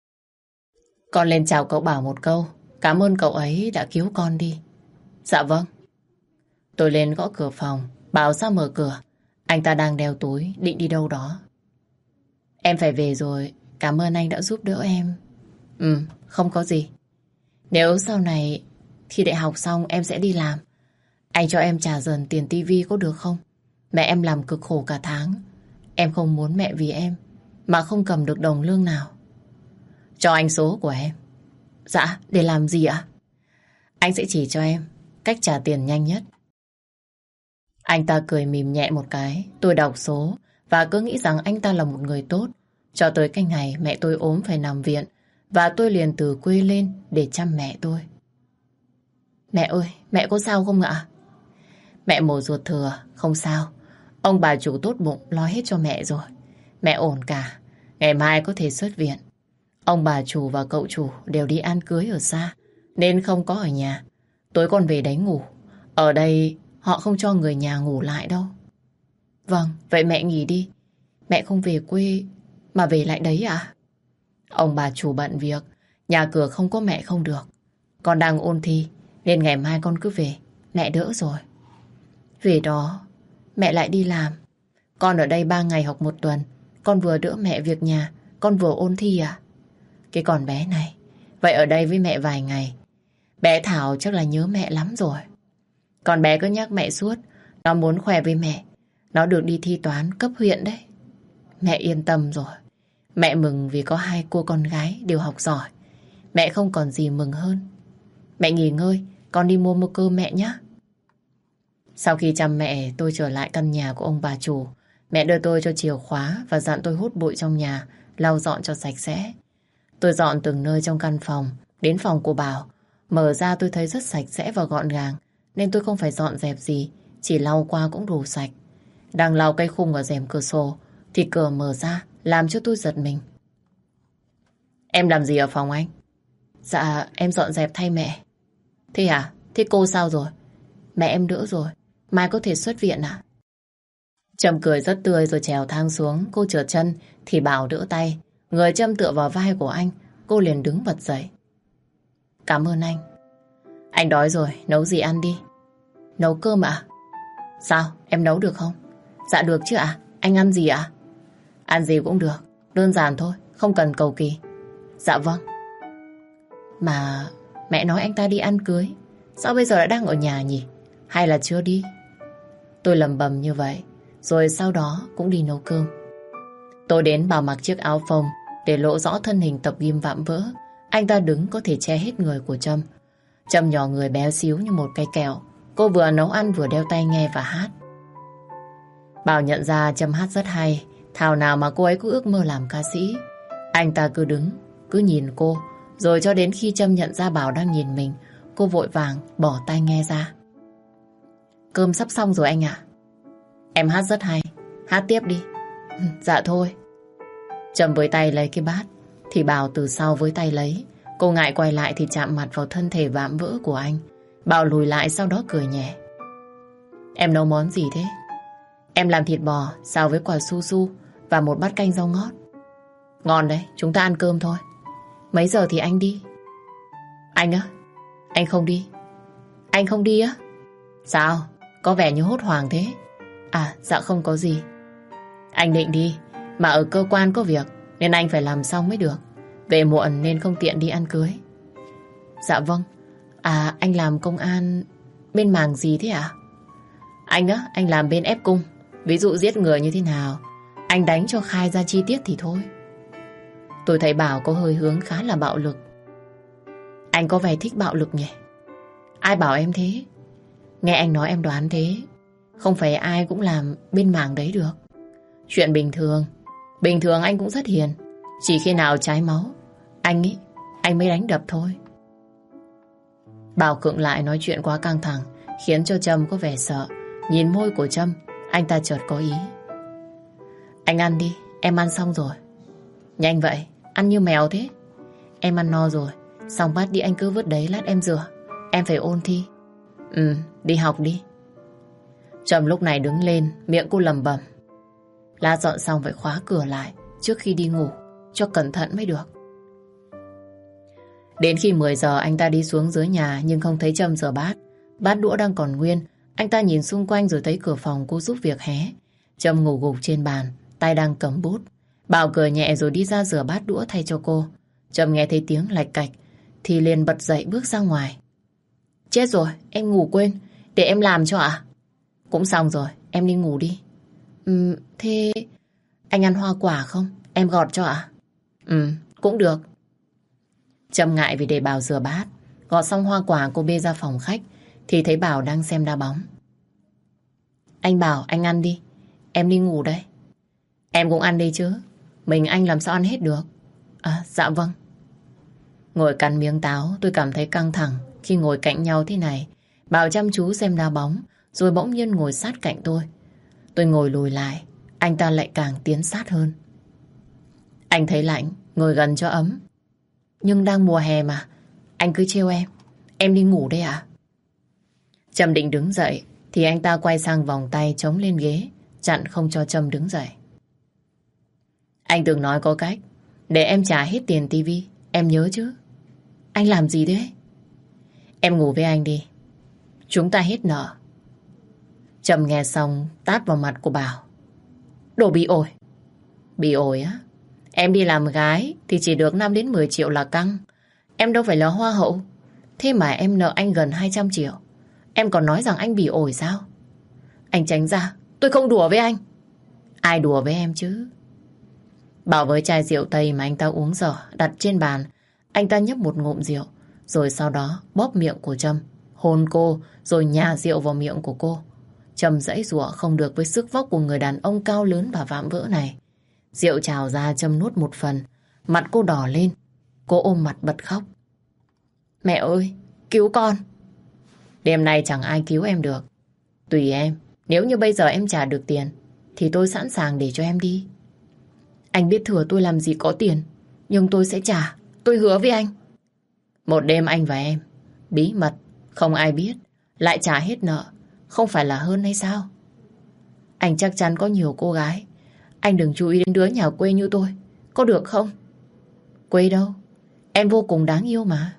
Con lên chào cậu Bảo một câu. Cảm ơn cậu ấy đã cứu con đi. Dạ vâng. Tôi lên gõ cửa phòng. Bảo sao mở cửa. Anh ta đang đeo túi, định đi đâu đó. Em phải về rồi. Cảm ơn anh đã giúp đỡ em. Không có gì. Nếu sau này thi đại học xong em sẽ đi làm, anh cho em trả dần tiền tivi có được không? Mẹ em làm cực khổ cả tháng. Em không muốn mẹ vì em mà không cầm được đồng lương nào. Cho anh số của em. Dạ, để làm gì ạ? Anh sẽ chỉ cho em cách trả tiền nhanh nhất. Anh ta cười mỉm nhẹ một cái. Tôi đọc số và cứ nghĩ rằng anh ta là một người tốt. Cho tới cái ngày mẹ tôi ốm phải nằm viện và tôi liền từ quê lên để chăm mẹ tôi. Mẹ ơi, mẹ có sao không ạ? Mẹ mổ ruột thừa, không sao. Ông bà chủ tốt bụng lo hết cho mẹ rồi. Mẹ ổn cả, ngày mai có thể xuất viện. Ông bà chủ và cậu chủ đều đi ăn cưới ở xa nên không có ở nhà. Tối con về đấy ngủ. Ở đây họ không cho người nhà ngủ lại đâu. Vâng, vậy mẹ nghỉ đi. Mẹ không về quê mà về lại đấy à? Ông bà chủ bận việc, nhà cửa không có mẹ không được. Con đang ôn thi nên ngày mai con cứ về, mẹ đỡ rồi. Về đó mẹ lại đi làm. Con ở đây 3 ngày học 1 tuần. Con vừa đỡ mẹ việc nhà, con vừa ôn thi à? Cái con bé này, vậy ở đây với mẹ vài ngày. Bé Thảo chắc là nhớ mẹ lắm rồi. Con bé cứ nhắc mẹ suốt. Nó muốn khoe với mẹ nó được đi thi toán cấp huyện đấy. Mẹ yên tâm rồi. Mẹ mừng vì có 2 cô con gái đều học giỏi. Mẹ không còn gì mừng hơn. Mẹ nghỉ ngơi, con đi mua cơm mẹ nhé. Sau khi chăm mẹ, tôi trở lại căn nhà của ông bà chủ. Mẹ đưa tôi cho chìa khóa và dặn tôi hút bụi trong nhà, lau dọn cho sạch sẽ. Tôi dọn từng nơi trong căn phòng, đến phòng của Bảo. Mở ra tôi thấy rất sạch sẽ và gọn gàng, nên tôi không phải dọn dẹp gì, chỉ lau qua cũng đủ sạch. Đang lau cây khung ở rèm cửa sổ, thì cửa mở ra, làm cho tôi giật mình. Em làm gì ở phòng anh? Dạ, em dọn dẹp thay mẹ. Thế à? Thế cô sao rồi? Mẹ em đỡ rồi, mai có thể xuất viện à? Trâm cười rất tươi rồi trèo thang xuống. Cô trượt chân thì Bảo đỡ tay. Người Trâm tựa vào vai của anh. Cô liền đứng bật dậy. Cảm ơn anh. Anh đói rồi, nấu gì ăn đi. Nấu cơm ạ? Sao, em nấu được không? Dạ được chứ ạ. Anh ăn gì ạ? Ăn gì cũng được, đơn giản thôi, không cần cầu kỳ. Dạ vâng. Mà mẹ nói anh ta đi ăn cưới, sao bây giờ lại đang ở nhà nhỉ? Hay là chưa đi? Tôi lầm bầm như vậy, rồi sau đó cũng đi nấu cơm. Tôi đến Bảo mặc chiếc áo phông để lộ rõ thân hình tập gym vạm vỡ. Anh ta đứng có thể che hết người của Trâm. Trâm nhỏ người béo xíu như một cây kẹo. Cô vừa nấu ăn vừa đeo tai nghe và hát. Bảo nhận ra Trâm hát rất hay. Thảo nào mà cô ấy cũng ước mơ làm ca sĩ. Anh ta cứ đứng, cứ nhìn cô. Rồi cho đến khi Trâm nhận ra Bảo đang nhìn mình, cô vội vàng bỏ tai nghe ra. Cơm sắp xong rồi anh ạ. Em hát rất hay, hát tiếp đi. Dạ thôi. Trâm với tay lấy cái bát thì Bảo từ sau với tay lấy. Cô ngại quay lại thì chạm mặt vào thân thể vạm vỡ của anh. Bảo lùi lại sau đó cười nhẹ. Em nấu món gì thế? Em làm thịt bò xào với quả su su và một bát canh rau ngót. Ngon đấy, chúng ta ăn cơm thôi. Mấy giờ thì anh đi? Anh á? Anh không đi. Anh không đi á? Sao? Có vẻ như hốt hoảng thế. À, dạ không có gì. Anh định đi, mà ở cơ quan có việc, nên anh phải làm xong mới được. Về muộn nên không tiện đi ăn cưới. Dạ vâng. À, anh làm công an bên mảng gì thế ạ? Anh á, anh làm bên ép cung. Ví dụ giết người như thế nào, anh đánh cho khai ra chi tiết thì thôi. Tôi thấy Bảo có hơi hướng khá là bạo lực. Anh có vẻ thích bạo lực nhỉ? Ai bảo em thế? Nghe anh nói em đoán thế. Không phải ai cũng làm bên mảng đấy được. Chuyện bình thường. Bình thường anh cũng rất hiền. Chỉ khi nào cháy máu anh mới đánh đập thôi. Bảo khựng lại nói chuyện quá căng thẳng, khiến cho Trâm có vẻ sợ. Nhìn môi của Trâm, anh ta chợt có ý. Anh ăn đi, em ăn xong rồi. Nhanh vậy, ăn như mèo thế. Em ăn no rồi, xong bát đi anh cứ vứt đấy, lát em rửa. Em phải ôn thi. Đi học đi. Trâm lúc này đứng lên, miệng cô lẩm bẩm. Lát dọn xong phải khóa cửa lại trước khi đi ngủ, cho cẩn thận mới được. Đến khi 10 giờ anh ta đi xuống dưới nhà nhưng không thấy Trâm rửa bát. Bát đũa đang còn nguyên. Anh ta nhìn xung quanh rồi thấy cửa phòng cô giúp việc hé. Trâm ngủ gục trên bàn, tay đang cầm bút. Bảo cười nhẹ rồi đi ra rửa bát đũa thay cho cô. Trâm nghe thấy tiếng lạch cạch thì liền bật dậy bước ra ngoài. Chết rồi, em ngủ quên. Để em làm cho ạ? Cũng xong rồi, em đi ngủ đi. Thế anh ăn hoa quả không? Em gọt cho ạ? Cũng được. Trâm ngại vì để Bảo rửa bát. Gọt xong hoa quả cô bê ra phòng khách thì thấy Bảo đang xem đá bóng. Anh Bảo, anh ăn đi. Em đi ngủ đây. Em cũng ăn đi chứ. Mình anh làm sao ăn hết được. À, dạ vâng. Ngồi cắn miếng táo, tôi cảm thấy căng thẳng khi ngồi cạnh nhau thế này. Bảo chăm chú xem đá bóng, rồi bỗng nhiên ngồi sát cạnh tôi. Tôi ngồi lùi lại, anh ta lại càng tiến sát hơn. Anh thấy lạnh, ngồi gần cho ấm. Nhưng đang mùa hè mà, anh cứ trêu em đi ngủ đây ạ. Trâm định đứng dậy, thì anh ta quay sang vòng tay chống lên ghế, chặn không cho Trâm đứng dậy. Anh từng nói có cách để em trả hết tiền tivi, em nhớ chứ? Anh làm gì thế? Em ngủ với anh đi, chúng ta hết nợ. Trâm nghe xong tát vào mặt của Bảo. Đồ bị ổi. Bị ổi á? Em đi làm gái thì chỉ được 5 đến 10 triệu là căng. Em đâu phải là hoa hậu. Thế mà em nợ anh gần 200 triệu. Em còn nói rằng anh bị ổi sao? Anh tránh ra, tôi không đùa với anh. Ai đùa với em chứ? Bảo với chai rượu Tây mà anh ta uống dở đặt trên bàn. Anh ta nhấp một ngụm rượu, rồi sau đó bóp miệng của Trâm, hôn cô rồi nhả rượu vào miệng của cô. Trâm giãy giụa không được với sức vóc của người đàn ông cao lớn và vạm vỡ này. Rượu trào ra, Trâm nuốt một phần. Mặt cô đỏ lên. Cô ôm mặt bật khóc. Mẹ ơi, cứu con. Đêm nay chẳng ai cứu em được. Tùy em, nếu như bây giờ em trả được tiền thì tôi sẵn sàng để cho em đi. Anh biết thừa tôi làm gì có tiền, nhưng tôi sẽ trả, tôi hứa với anh. Một đêm anh và em bí mật, không ai biết, lại trả hết nợ, không phải là hơn hay sao? Anh chắc chắn có nhiều cô gái. Anh đừng chú ý đến đứa nhà quê như tôi, có được không? Quê đâu, em vô cùng đáng yêu mà.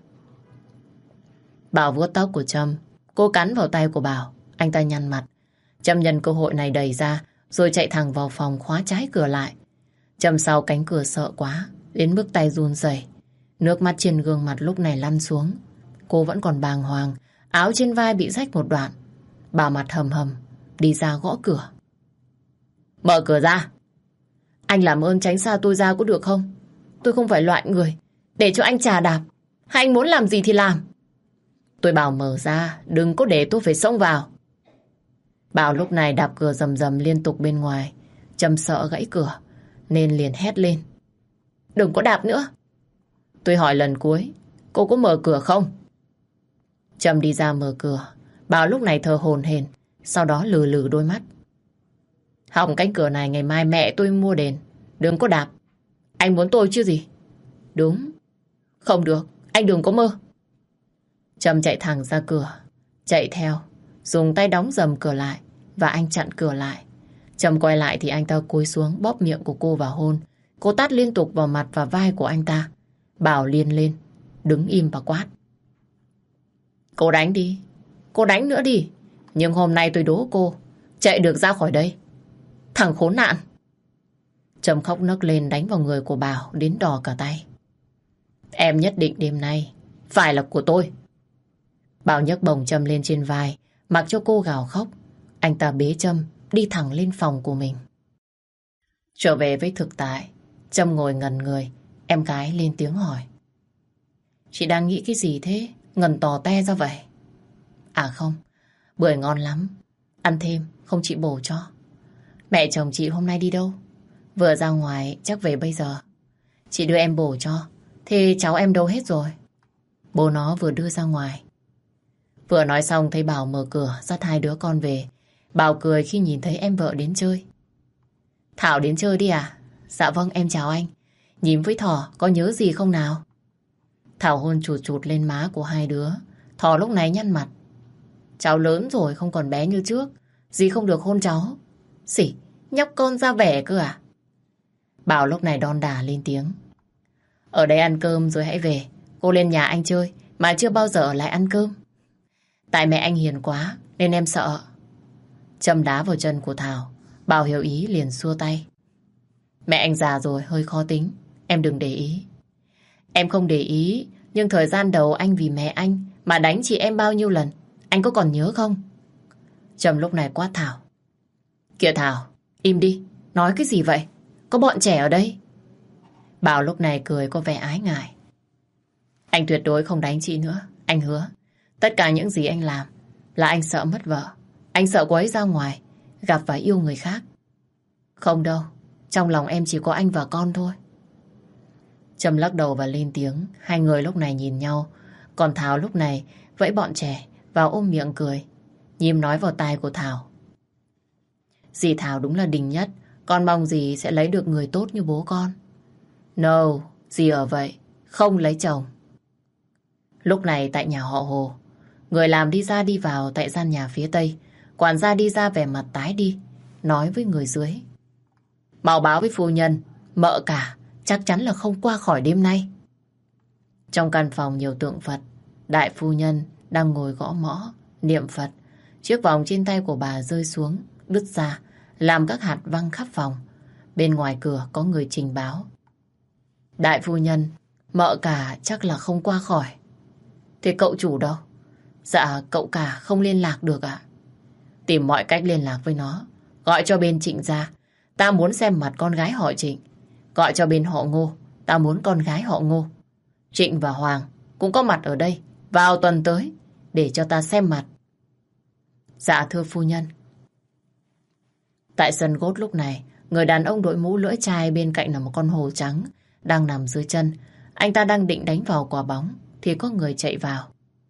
Bảo vuốt tóc của Trâm. Cô cắn vào tay của Bảo. Anh ta nhăn mặt. Trâm nhân cơ hội này đẩy ra, rồi chạy thẳng vào phòng khóa trái cửa lại. Trâm sau cánh cửa sợ quá, đến mức tay run rẩy. Nước mắt trên gương mặt lúc này lăn xuống. Cô vẫn còn bàng hoàng, áo trên vai bị rách một đoạn. Bảo mặt hầm hầm đi ra gõ cửa. Mở cửa ra. Anh làm ơn tránh xa tôi ra có được không? Tôi không phải loại người để cho anh chà đạp. Hay anh muốn làm gì thì làm. Tôi bảo mở ra, đừng có để tôi phải xông vào. Bảo lúc này đạp cửa rầm rầm liên tục bên ngoài. Trâm sợ gãy cửa nên liền hét lên. Đừng có đạp nữa. Tôi hỏi lần cuối, cô có mở cửa không? Trâm đi ra mở cửa. Bảo lúc này thở hổn hển, sau đó lừ lừ đôi mắt. Hỏng cánh cửa này ngày mai mẹ tôi mua đền. Đừng có đạp. Anh muốn tôi chứ gì? Đúng. Không được, anh đừng có mơ. Trâm chạy thẳng ra cửa, chạy theo, dùng tay đóng dầm cửa lại và anh chặn cửa lại. Trâm quay lại thì anh ta cúi xuống bóp miệng của cô và hôn. Cô tát liên tục vào mặt và vai của anh ta. Bảo liền lên, đứng im và quát. Cô đánh đi, cô đánh nữa đi. Nhưng hôm nay tôi đố cô chạy được ra khỏi đây. Thằng khốn nạn. Trâm khóc nấc lên đánh vào người của Bảo đến đỏ cả tay. Em nhất định đêm nay phải là của tôi. Bảo nhấc bổng Trâm lên trên vai, mặc cho cô gào khóc. Anh ta bế Trâm đi thẳng lên phòng của mình. Trở về với thực tại, Trâm ngồi ngẩn người. Em gái lên tiếng hỏi. Chị đang nghĩ cái gì thế? Ngẩn tò te ra vậy. À không, bưởi ngon lắm. Ăn thêm, không chị bổ cho. Mẹ chồng chị hôm nay đi đâu? Vừa ra ngoài, chắc về bây giờ. Chị đưa em bổ cho. Thế cháu em đâu hết rồi? Bố nó vừa đưa ra ngoài. Vừa nói xong thấy Bảo mở cửa dắt hai đứa con về. Bảo cười khi nhìn thấy em vợ đến chơi. Thảo đến chơi đi à? Dạ vâng, em chào anh. Nhím với Thỏ có nhớ gì không nào? Thảo hôn chụt chụt lên má của hai đứa. Thỏ lúc này nhăn mặt. Cháu lớn rồi không còn bé như trước. Dì không được hôn cháu. Xỉ, nhóc con ra vẻ cơ à? Bảo lúc này đon đả lên tiếng. Ở đây ăn cơm rồi hãy về. Cô lên nhà anh chơi mà chưa bao giờ ở lại ăn cơm. Tại mẹ anh hiền quá nên em sợ. Châm đá vào chân của Thảo. Bảo hiểu ý liền xua tay. Mẹ anh già rồi hơi khó tính. Em đừng để ý. Em không để ý. Nhưng thời gian đầu anh vì mẹ anh mà đánh chị em bao nhiêu lần. Anh có còn nhớ không? Trâm lúc này quát Thảo. Kìa Thảo, im đi. Nói cái gì vậy? Có bọn trẻ ở đây. Bảo lúc này cười có vẻ ái ngại. Anh tuyệt đối không đánh chị nữa. Anh hứa. Tất cả những gì anh làm là anh sợ mất vợ. Anh sợ cô ấy ra ngoài gặp và yêu người khác. Không đâu. Trong lòng em chỉ có anh và con thôi. Trâm lắc đầu và lên tiếng. Hai người lúc này nhìn nhau. Còn Thảo lúc này vẫy bọn trẻ vào ôm miệng cười. Nhím nói vào tai của Thảo. Dì Thảo đúng là đỉnh nhất. Con mong dì sẽ lấy được người tốt như bố con. No, dì ở vậy. Không lấy chồng. Lúc này tại nhà họ Hồ, người làm đi ra đi vào tại gian nhà phía tây. Quản gia đi ra vẻ mặt tái đi, nói với người dưới. Mau báo với phu nhân, mợ cả chắc chắn là không qua khỏi đêm nay. Trong căn phòng nhiều tượng Phật, đại phu nhân đang ngồi gõ mõ, niệm Phật. Chiếc vòng trên tay của bà rơi xuống, đứt ra, làm các hạt văng khắp phòng. Bên ngoài cửa có người trình báo. Đại phu nhân, mợ cả chắc là không qua khỏi. Thế cậu chủ đâu? Dạ cậu cả không liên lạc được ạ. Tìm mọi cách liên lạc với nó. Gọi cho bên Trịnh ra. Ta muốn xem mặt con gái họ Trịnh. Gọi cho bên họ Ngô. Ta muốn con gái họ Ngô. Trịnh và Hoàng cũng có mặt ở đây vào tuần tới để cho ta xem mặt. Dạ thưa phu nhân. Tại sân gốt lúc này, người đàn ông đội mũ lưỡi chai bên cạnh là một con hổ trắng đang nằm dưới chân. Anh ta đang định đánh vào quả bóng thì có người chạy vào.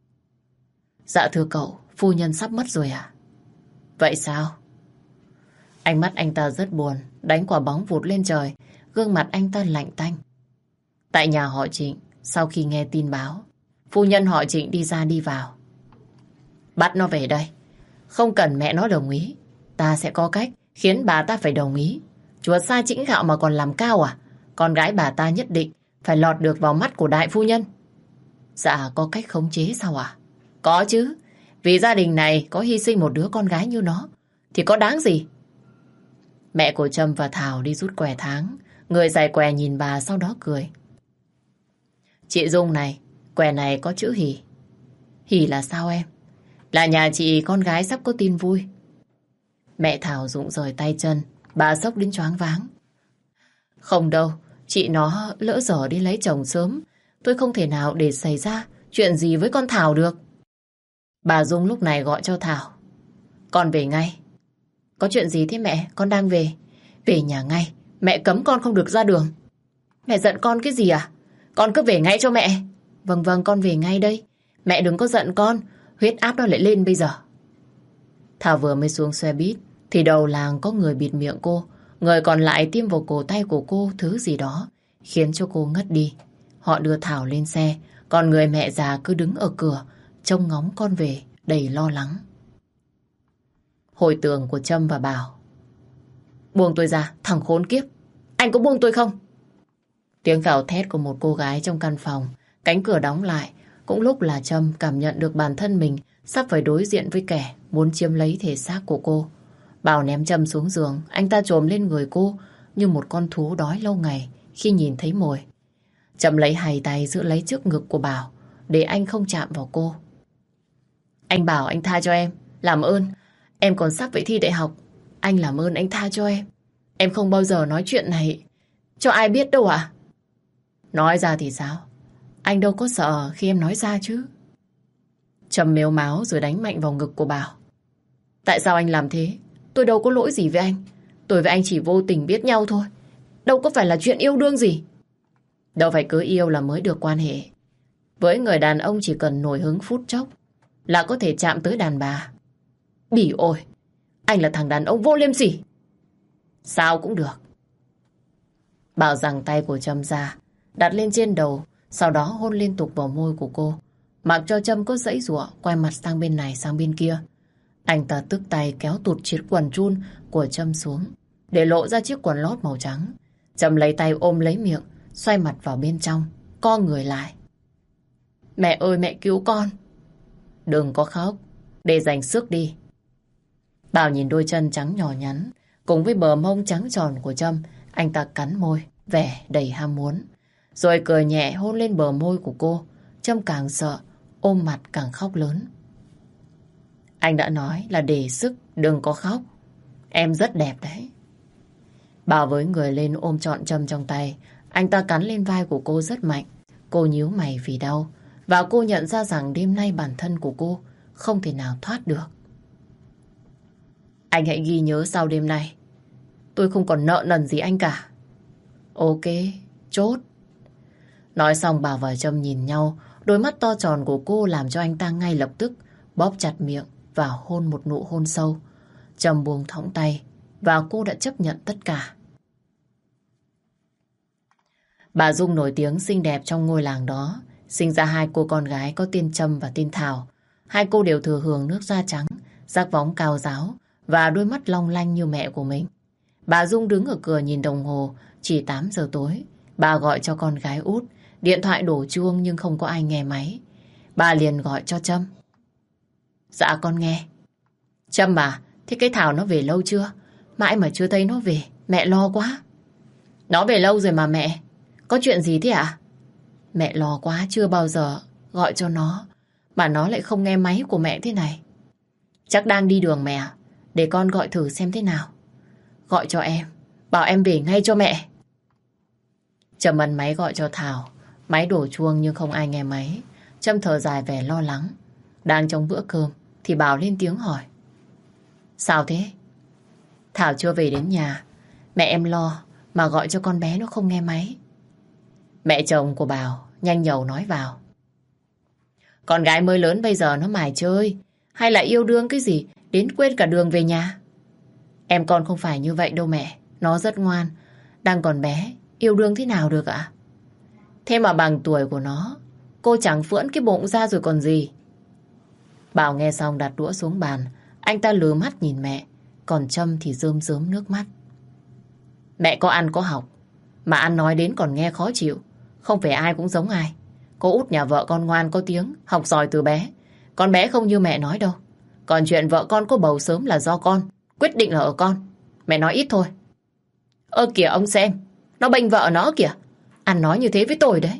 Dạ thưa cậu, phu nhân sắp mất rồi à? Vậy sao? Ánh mắt anh ta rất buồn, đánh quả bóng vụt lên trời, gương mặt anh ta lạnh tanh. Tại nhà họ Trịnh, sau khi nghe tin báo, phu nhân họ Trịnh đi ra đi vào. Bắt nó về đây. Không cần mẹ nó đồng ý, ta sẽ có cách khiến bà ta phải đồng ý. Chuột sa chĩnh gạo mà còn làm cao à? Con gái bà ta nhất định phải lọt được vào mắt của đại phu nhân. Dạ có cách khống chế sao à? Có chứ. Vì gia đình này có hy sinh một đứa con gái như nó thì có đáng gì? Mẹ của Trâm và Thảo đi rút què tháng. Người giải què nhìn bà sau đó cười. Chị Dung này, què này có chữ hỉ. Hỉ là sao em? Là nhà chị con gái sắp có tin vui. Mẹ Thảo rụng rời tay chân. Bà sốc đến choáng váng. Không đâu, chị nó lỡ dở đi lấy chồng sớm. Tôi không thể nào để xảy ra chuyện gì với con Thảo được. Bà Dung lúc này gọi cho Thảo. Con về ngay. Có chuyện gì thế mẹ? Con đang về. Về nhà ngay. Mẹ cấm con không được ra đường. Mẹ giận con cái gì à? Con cứ về ngay cho mẹ. Vâng vâng con về ngay đây. Mẹ đừng có giận con. Huyết áp nó lại lên bây giờ. Thảo vừa mới xuống xe buýt thì đầu làng có người bịt miệng cô. Người còn lại tiêm vào cổ tay của cô thứ gì đó khiến cho cô ngất đi. Họ đưa Thảo lên xe. Còn người mẹ già cứ đứng ở cửa trông ngóng con về đầy lo lắng. Hồi tưởng của Trâm và Bảo. Buông tôi ra, thằng khốn kiếp. Anh có buông tôi không? Tiếng gào thét của một cô gái trong căn phòng. Cánh cửa đóng lại. Cũng lúc là Trâm cảm nhận được bản thân mình sắp phải đối diện với kẻ muốn chiếm lấy thể xác của cô. Bảo ném Trâm xuống giường, anh ta trồm lên người cô như một con thú đói lâu ngày khi nhìn thấy mồi. Trâm lấy hai tay giữ lấy trước ngực của Bảo để anh không chạm vào cô. Anh bảo anh tha cho em, làm ơn. Em còn sắp phải thi đại học. Anh làm ơn anh tha cho em. Em không bao giờ nói chuyện này cho ai biết đâu ạ. Nói ra thì sao? Anh đâu có sợ khi em nói ra chứ. Trâm mếu máo rồi đánh mạnh vào ngực của Bảo. Tại sao anh làm thế? Tôi đâu có lỗi gì với anh. Tôi với anh chỉ vô tình biết nhau thôi. Đâu có phải là chuyện yêu đương gì. Đâu phải cứ yêu là mới được quan hệ. Với người đàn ông chỉ cần nổi hứng phút chốc là có thể chạm tới đàn bà. Bỉ ôi, anh là thằng đàn ông vô liêm sỉ. Sao cũng được. Bảo giằng tay của Trâm ra, đặt lên trên đầu, sau đó hôn liên tục vào môi của cô. Mặc cho Trâm có giãy giụa, quay mặt sang bên này sang bên kia. Anh ta tức tay kéo tụt chiếc quần chun của Trâm xuống, để lộ ra chiếc quần lót màu trắng. Trâm lấy tay ôm lấy miệng, xoay mặt vào bên trong, co người lại. Mẹ ơi mẹ cứu con. Đừng có khóc, để dành sức đi. Bảo nhìn đôi chân trắng nhỏ nhắn cùng với bờ mông trắng tròn của Trâm, anh ta cắn môi, vẻ đầy ham muốn. Rồi cười nhẹ hôn lên bờ môi của cô. Trâm càng sợ, ôm mặt càng khóc lớn. Anh đã nói là để sức, đừng có khóc. Em rất đẹp đấy. Bảo với người lên ôm trọn Trâm trong tay. Anh ta cắn lên vai của cô rất mạnh. Cô nhíu mày vì đau. Và cô nhận ra rằng đêm nay bản thân của cô không thể nào thoát được. Anh hãy ghi nhớ sau đêm nay, tôi không còn nợ nần gì anh cả. Ok, chốt. Nói xong Bảo và Trâm nhìn nhau. Đôi mắt to tròn của cô làm cho anh ta ngay lập tức bóp chặt miệng và hôn một nụ hôn sâu. Trâm buông thõng tay và cô đã chấp nhận tất cả. Bà Dung nổi tiếng xinh đẹp trong ngôi làng đó, sinh ra hai cô con gái có tên Trâm và tên Thảo. Hai cô đều thừa hưởng nước da trắng, giác võng cao ráo và đôi mắt long lanh như mẹ của mình. Bà Dung đứng ở cửa nhìn đồng hồ, chỉ 8 giờ tối. Bà gọi cho con gái út, điện thoại đổ chuông nhưng không có ai nghe máy. Bà liền gọi cho Trâm. Dạ con nghe. Trâm à, thế cái Thảo nó về lâu chưa? Mãi mà chưa thấy nó về, mẹ lo quá. Nó về lâu rồi mà mẹ. Có chuyện gì thế ạ? Mẹ lo quá, chưa bao giờ gọi cho nó mà nó lại không nghe máy của mẹ thế này. Chắc đang đi đường mẹ. Để con gọi thử xem thế nào. Gọi cho em, bảo em về ngay cho mẹ. Trâm ấn máy gọi cho Thảo. Máy đổ chuông nhưng không ai nghe máy. Trâm thở dài vẻ lo lắng. Đang trong bữa cơm thì Bảo lên tiếng hỏi. Sao thế? Thảo chưa về đến nhà. Mẹ em lo mà gọi cho con bé nó không nghe máy. Mẹ chồng của Bảo nhanh nhẩu nói vào. Con gái mới lớn bây giờ nó mải chơi hay là yêu đương cái gì đến quên cả đường về nhà. Em con không phải như vậy đâu mẹ. Nó rất ngoan. Đang còn bé, yêu đương thế nào được ạ? Thế mà bằng tuổi của nó, cô chẳng phưỡn cái bụng ra rồi còn gì. Bảo nghe xong đặt đũa xuống bàn. Anh ta lừa mắt nhìn mẹ. Còn Trâm thì rơm rớm nước mắt. Mẹ có ăn có học, mà ăn nói đến còn nghe khó chịu. Không phải ai cũng giống ai. Cô út nhà vợ con ngoan có tiếng, học giỏi từ bé. Con bé không như mẹ nói đâu. Còn chuyện vợ con có bầu sớm là do con, quyết định là ở con. Mẹ nói ít thôi. Ơ kìa ông xem, nó bênh vợ nó kìa. Ăn nói như thế với tôi đấy.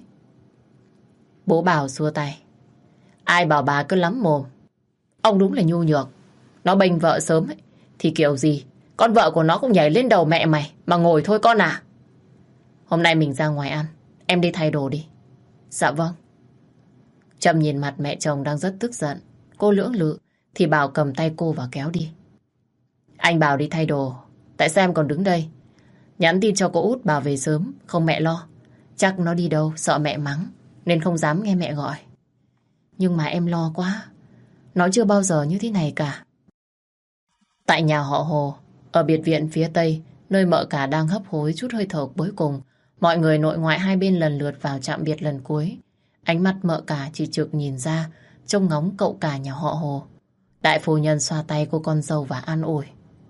Bố Bảo xua tay. Ai bảo bà cứ lắm mồm. Ông đúng là nhu nhược. Nó bênh vợ sớm ấy, thì kiểu gì con vợ của nó cũng nhảy lên đầu mẹ mày mà ngồi thôi con à. Hôm nay mình ra ngoài ăn, em đi thay đồ đi. Dạ vâng. Trâm nhìn mặt mẹ chồng đang rất tức giận. Cô lưỡng lự thì Bảo cầm tay cô và kéo đi. Anh Bảo đi thay đồ, tại sao em còn đứng đây? Nhắn tin cho cô út bảo về sớm, không mẹ lo. Chắc nó đi đâu sợ mẹ mắng nên không dám nghe mẹ gọi. Nhưng mà em lo quá. Nó chưa bao giờ như thế này cả. Tại nhà họ Hồ, ở biệt viện phía Tây, nơi mợ cả đang hấp hối chút hơi thở cuối cùng, mọi người nội ngoại hai bên lần lượt vào chạm biệt lần cuối. Ánh mắt mợ cả chỉ trực nhìn ra, trông ngóng cậu cả nhà họ Hồ. Đại phu nhân xoa tay cô con dâu và an ủi.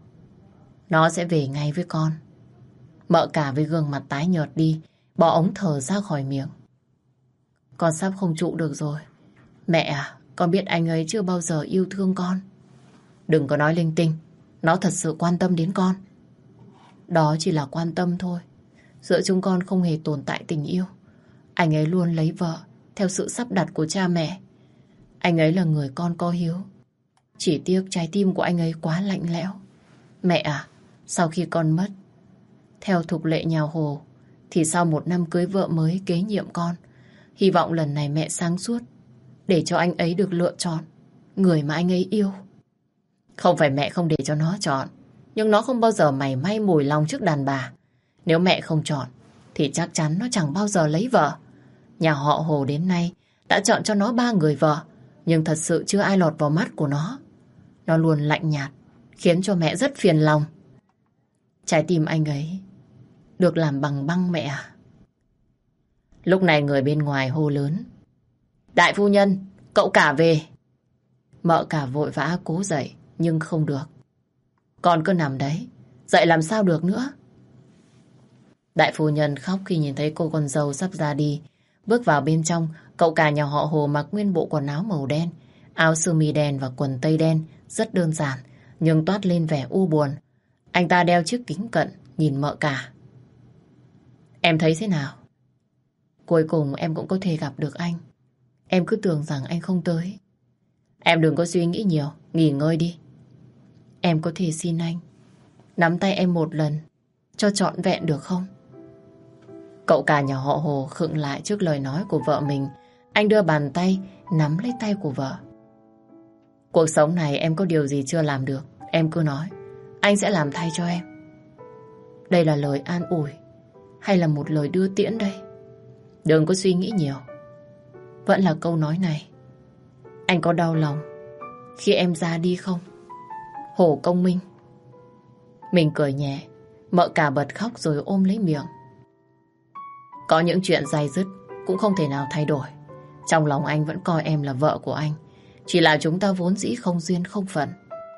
Nó sẽ về ngay với con. Mợ cả với gương mặt tái nhợt đi, bỏ ống thở ra khỏi miệng. Con sắp không trụ được rồi. Mẹ à, con biết anh ấy chưa bao giờ yêu thương con. Đừng có nói linh tinh. Nó thật sự quan tâm đến con. Đó chỉ là quan tâm thôi. Giữa chúng con không hề tồn tại tình yêu. Anh ấy luôn lấy vợ theo sự sắp đặt của cha mẹ. Anh ấy là người con có hiếu. Chỉ tiếc trái tim của anh ấy quá lạnh lẽo. Mẹ à, sau khi con mất, theo tục lệ nhà Hồ, thì sau 1 năm cưới vợ mới kế nhiệm con, hy vọng lần này mẹ sáng suốt để cho anh ấy được lựa chọn người mà anh ấy yêu. Không phải mẹ không để cho nó chọn, nhưng nó không bao giờ mảy may mùi lòng trước đàn bà. Nếu mẹ không chọn thì chắc chắn nó chẳng bao giờ lấy vợ. Nhà họ Hồ đến nay đã chọn cho nó 3 người vợ, nhưng thật sự chưa ai lọt vào mắt của nó. Nó luôn lạnh nhạt, khiến cho mẹ rất phiền lòng. Trái tim anh ấy được làm bằng băng mẹ à. Lúc này người bên ngoài hô lớn: Đại phu nhân, cậu cả về. Mợ cả vội vã cố dậy, nhưng không được. Con cứ nằm đấy, dậy làm sao được nữa. Đại phu nhân khóc khi nhìn thấy cô con dâu sắp ra đi. Bước vào bên trong, cậu cả nhà họ Hồ mặc nguyên bộ quần áo màu đen, áo sơ mi đen và quần tây đen, rất đơn giản, nhưng toát lên vẻ u buồn. Anh ta đeo chiếc kính cận, nhìn mợ cả. Em thấy thế nào? Cuối cùng em cũng có thể gặp được anh. Em cứ tưởng rằng anh không tới. Em đừng có suy nghĩ nhiều, nghỉ ngơi đi. Em có thể xin anh nắm tay em một lần cho trọn vẹn được không? Cậu cả nhà họ Hồ khựng lại trước lời nói của vợ mình. Anh đưa bàn tay nắm lấy tay của vợ. Cuộc sống này em có điều gì chưa làm được, em cứ nói, anh sẽ làm thay cho em. Đây là lời an ủi hay là một lời đưa tiễn đây? Đừng có suy nghĩ nhiều. Vẫn là câu nói này. Anh có đau lòng khi em ra đi không, Hồ Công Minh? Mình cười nhẹ. Mợ cả bật khóc rồi ôm lấy miệng. Có những chuyện day dứt cũng không thể nào thay đổi. Trong lòng anh vẫn coi em là vợ của anh. Chỉ là chúng ta vốn dĩ không duyên không phận.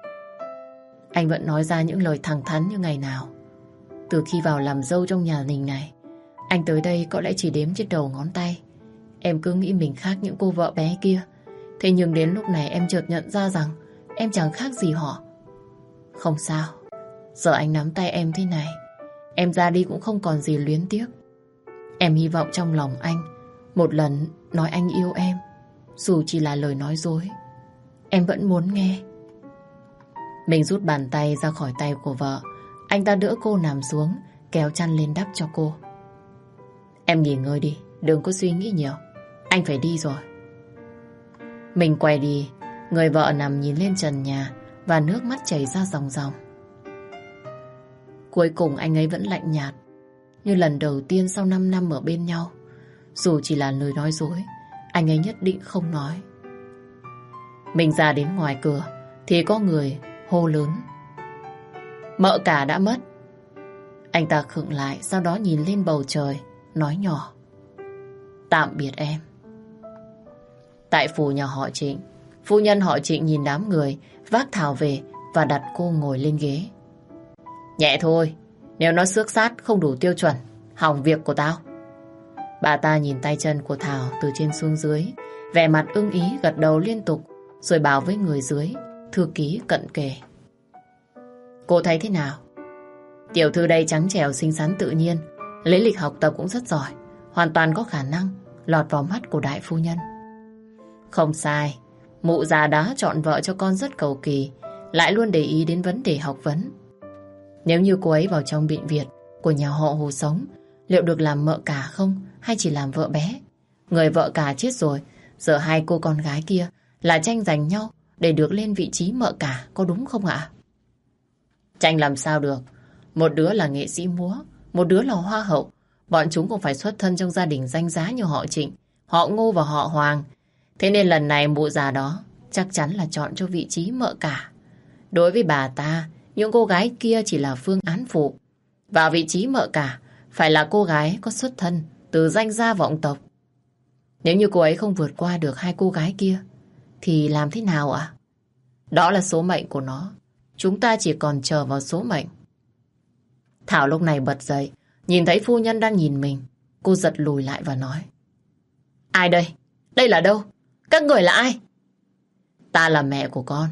Anh vẫn nói ra những lời thẳng thắn như ngày nào. Từ khi vào làm dâu trong nhà mình này, anh tới đây có lẽ chỉ đếm trên đầu ngón tay. Em cứ nghĩ mình khác những cô vợ bé kia. Thế nhưng đến lúc này em chợt nhận ra rằng em chẳng khác gì họ. Không sao, giờ anh nắm tay em thế này, em ra đi cũng không còn gì luyến tiếc. Em hy vọng trong lòng anh một lần nói anh yêu em, dù chỉ là lời nói dối, em vẫn muốn nghe. Mình rút bàn tay ra khỏi tay của vợ. Anh ta đỡ cô nằm xuống, kéo chăn lên đắp cho cô. Em nghỉ ngơi đi, đừng có suy nghĩ nhiều. Anh phải đi rồi. Mình quay đi. Người vợ nằm nhìn lên trần nhà và nước mắt chảy ra ròng ròng. Cuối cùng anh ấy vẫn lạnh nhạt, như lần đầu tiên sau 5 năm ở bên nhau. Dù chỉ là lời nói dối, anh ấy nhất định không nói. Mình ra đến ngoài cửa thì có người hô lớn: Mợ cả đã mất. Anh ta khựng lại, sau đó nhìn lên bầu trời, nói nhỏ: Tạm biệt em. Tại phủ nhà họ Trịnh, phu nhân họ Trịnh nhìn đám người vác Thảo về và đặt cô ngồi lên ghế. Nhẹ thôi, nếu nó xước sát không đủ tiêu chuẩn, hỏng việc của tao. Bà ta nhìn tay chân của Thảo từ trên xuống dưới, vẻ mặt ưng ý gật đầu liên tục, rồi bảo với người dưới, thư ký cận kề: Cô thấy thế nào? Tiểu thư đây trắng trẻo xinh xắn tự nhiên, lấy lịch học tập cũng rất giỏi, hoàn toàn có khả năng lọt vào mắt của đại phu nhân. Không sai, mụ già đó chọn vợ cho con rất cầu kỳ, lại luôn để ý đến vấn đề học vấn. Nếu như cô ấy vào trong bệnh viện của nhà họ Hồ sống, liệu được làm mợ cả không, hay chỉ làm vợ bé? Người vợ cả chết rồi, giờ hai cô con gái kia là tranh giành nhau để được lên vị trí mợ cả, có đúng không ạ? Tranh làm sao được? Một đứa là nghệ sĩ múa, một đứa là hoa hậu. Bọn chúng cũng phải xuất thân trong gia đình danh giá như họ Trịnh, họ Ngô và họ Hoàng. Thế nên lần này mụ già đó chắc chắn là chọn cho vị trí mợ cả. Đối với bà ta, những cô gái kia chỉ là phương án phụ. Vào vị trí mợ cả phải là cô gái có xuất thân từ danh gia vọng tộc. Nếu như cô ấy không vượt qua được hai cô gái kia thì làm thế nào ạ? Đó là số mệnh của nó. Chúng ta chỉ còn chờ vào số mệnh. Thảo lúc này bật dậy, nhìn thấy phu nhân đang nhìn mình. Cô giật lùi lại và nói: Ai đây? Đây là đâu? Các người là ai? Ta là mẹ của con.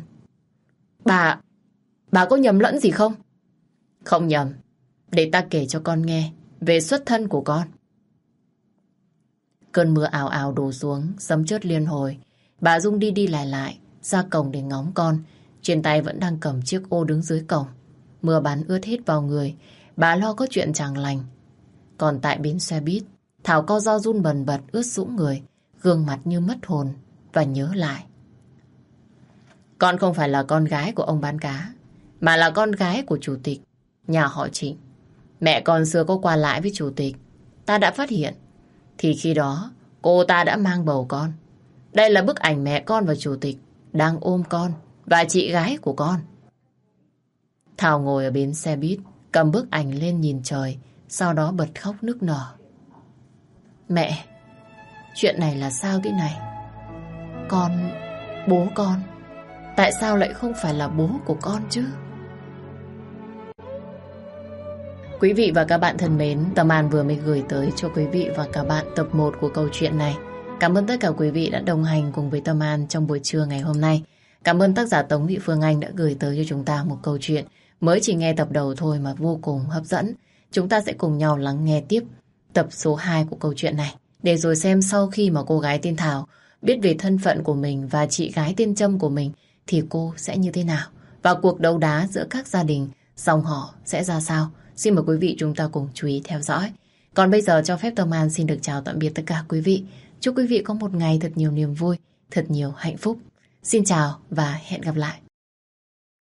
Bà có nhầm lẫn gì không? Không nhầm. Để ta kể cho con nghe về xuất thân của con. Cơn mưa ào ào đổ xuống, sấm chớp liên hồi. Bà Dung đi đi lại lại, ra cổng để ngóng con. Trên tay vẫn đang cầm chiếc ô đứng dưới cổng. Mưa bắn ướt hết vào người. Bà lo có chuyện chẳng lành. Còn tại bến xe buýt, Thảo co ro run bần bật ướt sũng người, gương mặt như mất hồn và nhớ lại. Con không phải là con gái của ông bán cá, mà là con gái của chủ tịch nhà họ Trịnh. Mẹ con xưa có qua lại với chủ tịch, ta đã phát hiện. Thì khi đó, cô ta đã mang bầu con. Đây là bức ảnh mẹ con và chủ tịch đang ôm con và chị gái của con. Thảo ngồi ở bến xe buýt, cầm bức ảnh lên nhìn trời, sau đó bật khóc nức nở. Mẹ, chuyện này là sao thế này? Bố con, tại sao lại không phải là bố của con chứ? Quý vị và các bạn thân mến, Tâm An vừa mới gửi tới cho quý vị và các bạn tập 1 của câu chuyện này. Cảm ơn tất cả quý vị đã đồng hành cùng với Tâm An trong buổi trưa ngày hôm nay. Cảm ơn tác giả Tống Thị Phương Anh đã gửi tới cho chúng ta một câu chuyện mới chỉ nghe tập đầu thôi mà vô cùng hấp dẫn. Chúng ta sẽ cùng nhau lắng nghe tiếp tập số 2 của câu chuyện này, để rồi xem sau khi mà cô gái tên Thảo biết về thân phận của mình và chị gái tên Trâm của mình thì cô sẽ như thế nào, và cuộc đấu đá giữa các gia đình dòng họ sẽ ra sao. Xin mời quý vị chúng ta cùng chú ý theo dõi. Còn bây giờ cho phép Tâm An xin được chào tạm biệt tất cả quý vị. Chúc quý vị có một ngày thật nhiều niềm vui, thật nhiều hạnh phúc. Xin chào và hẹn gặp lại.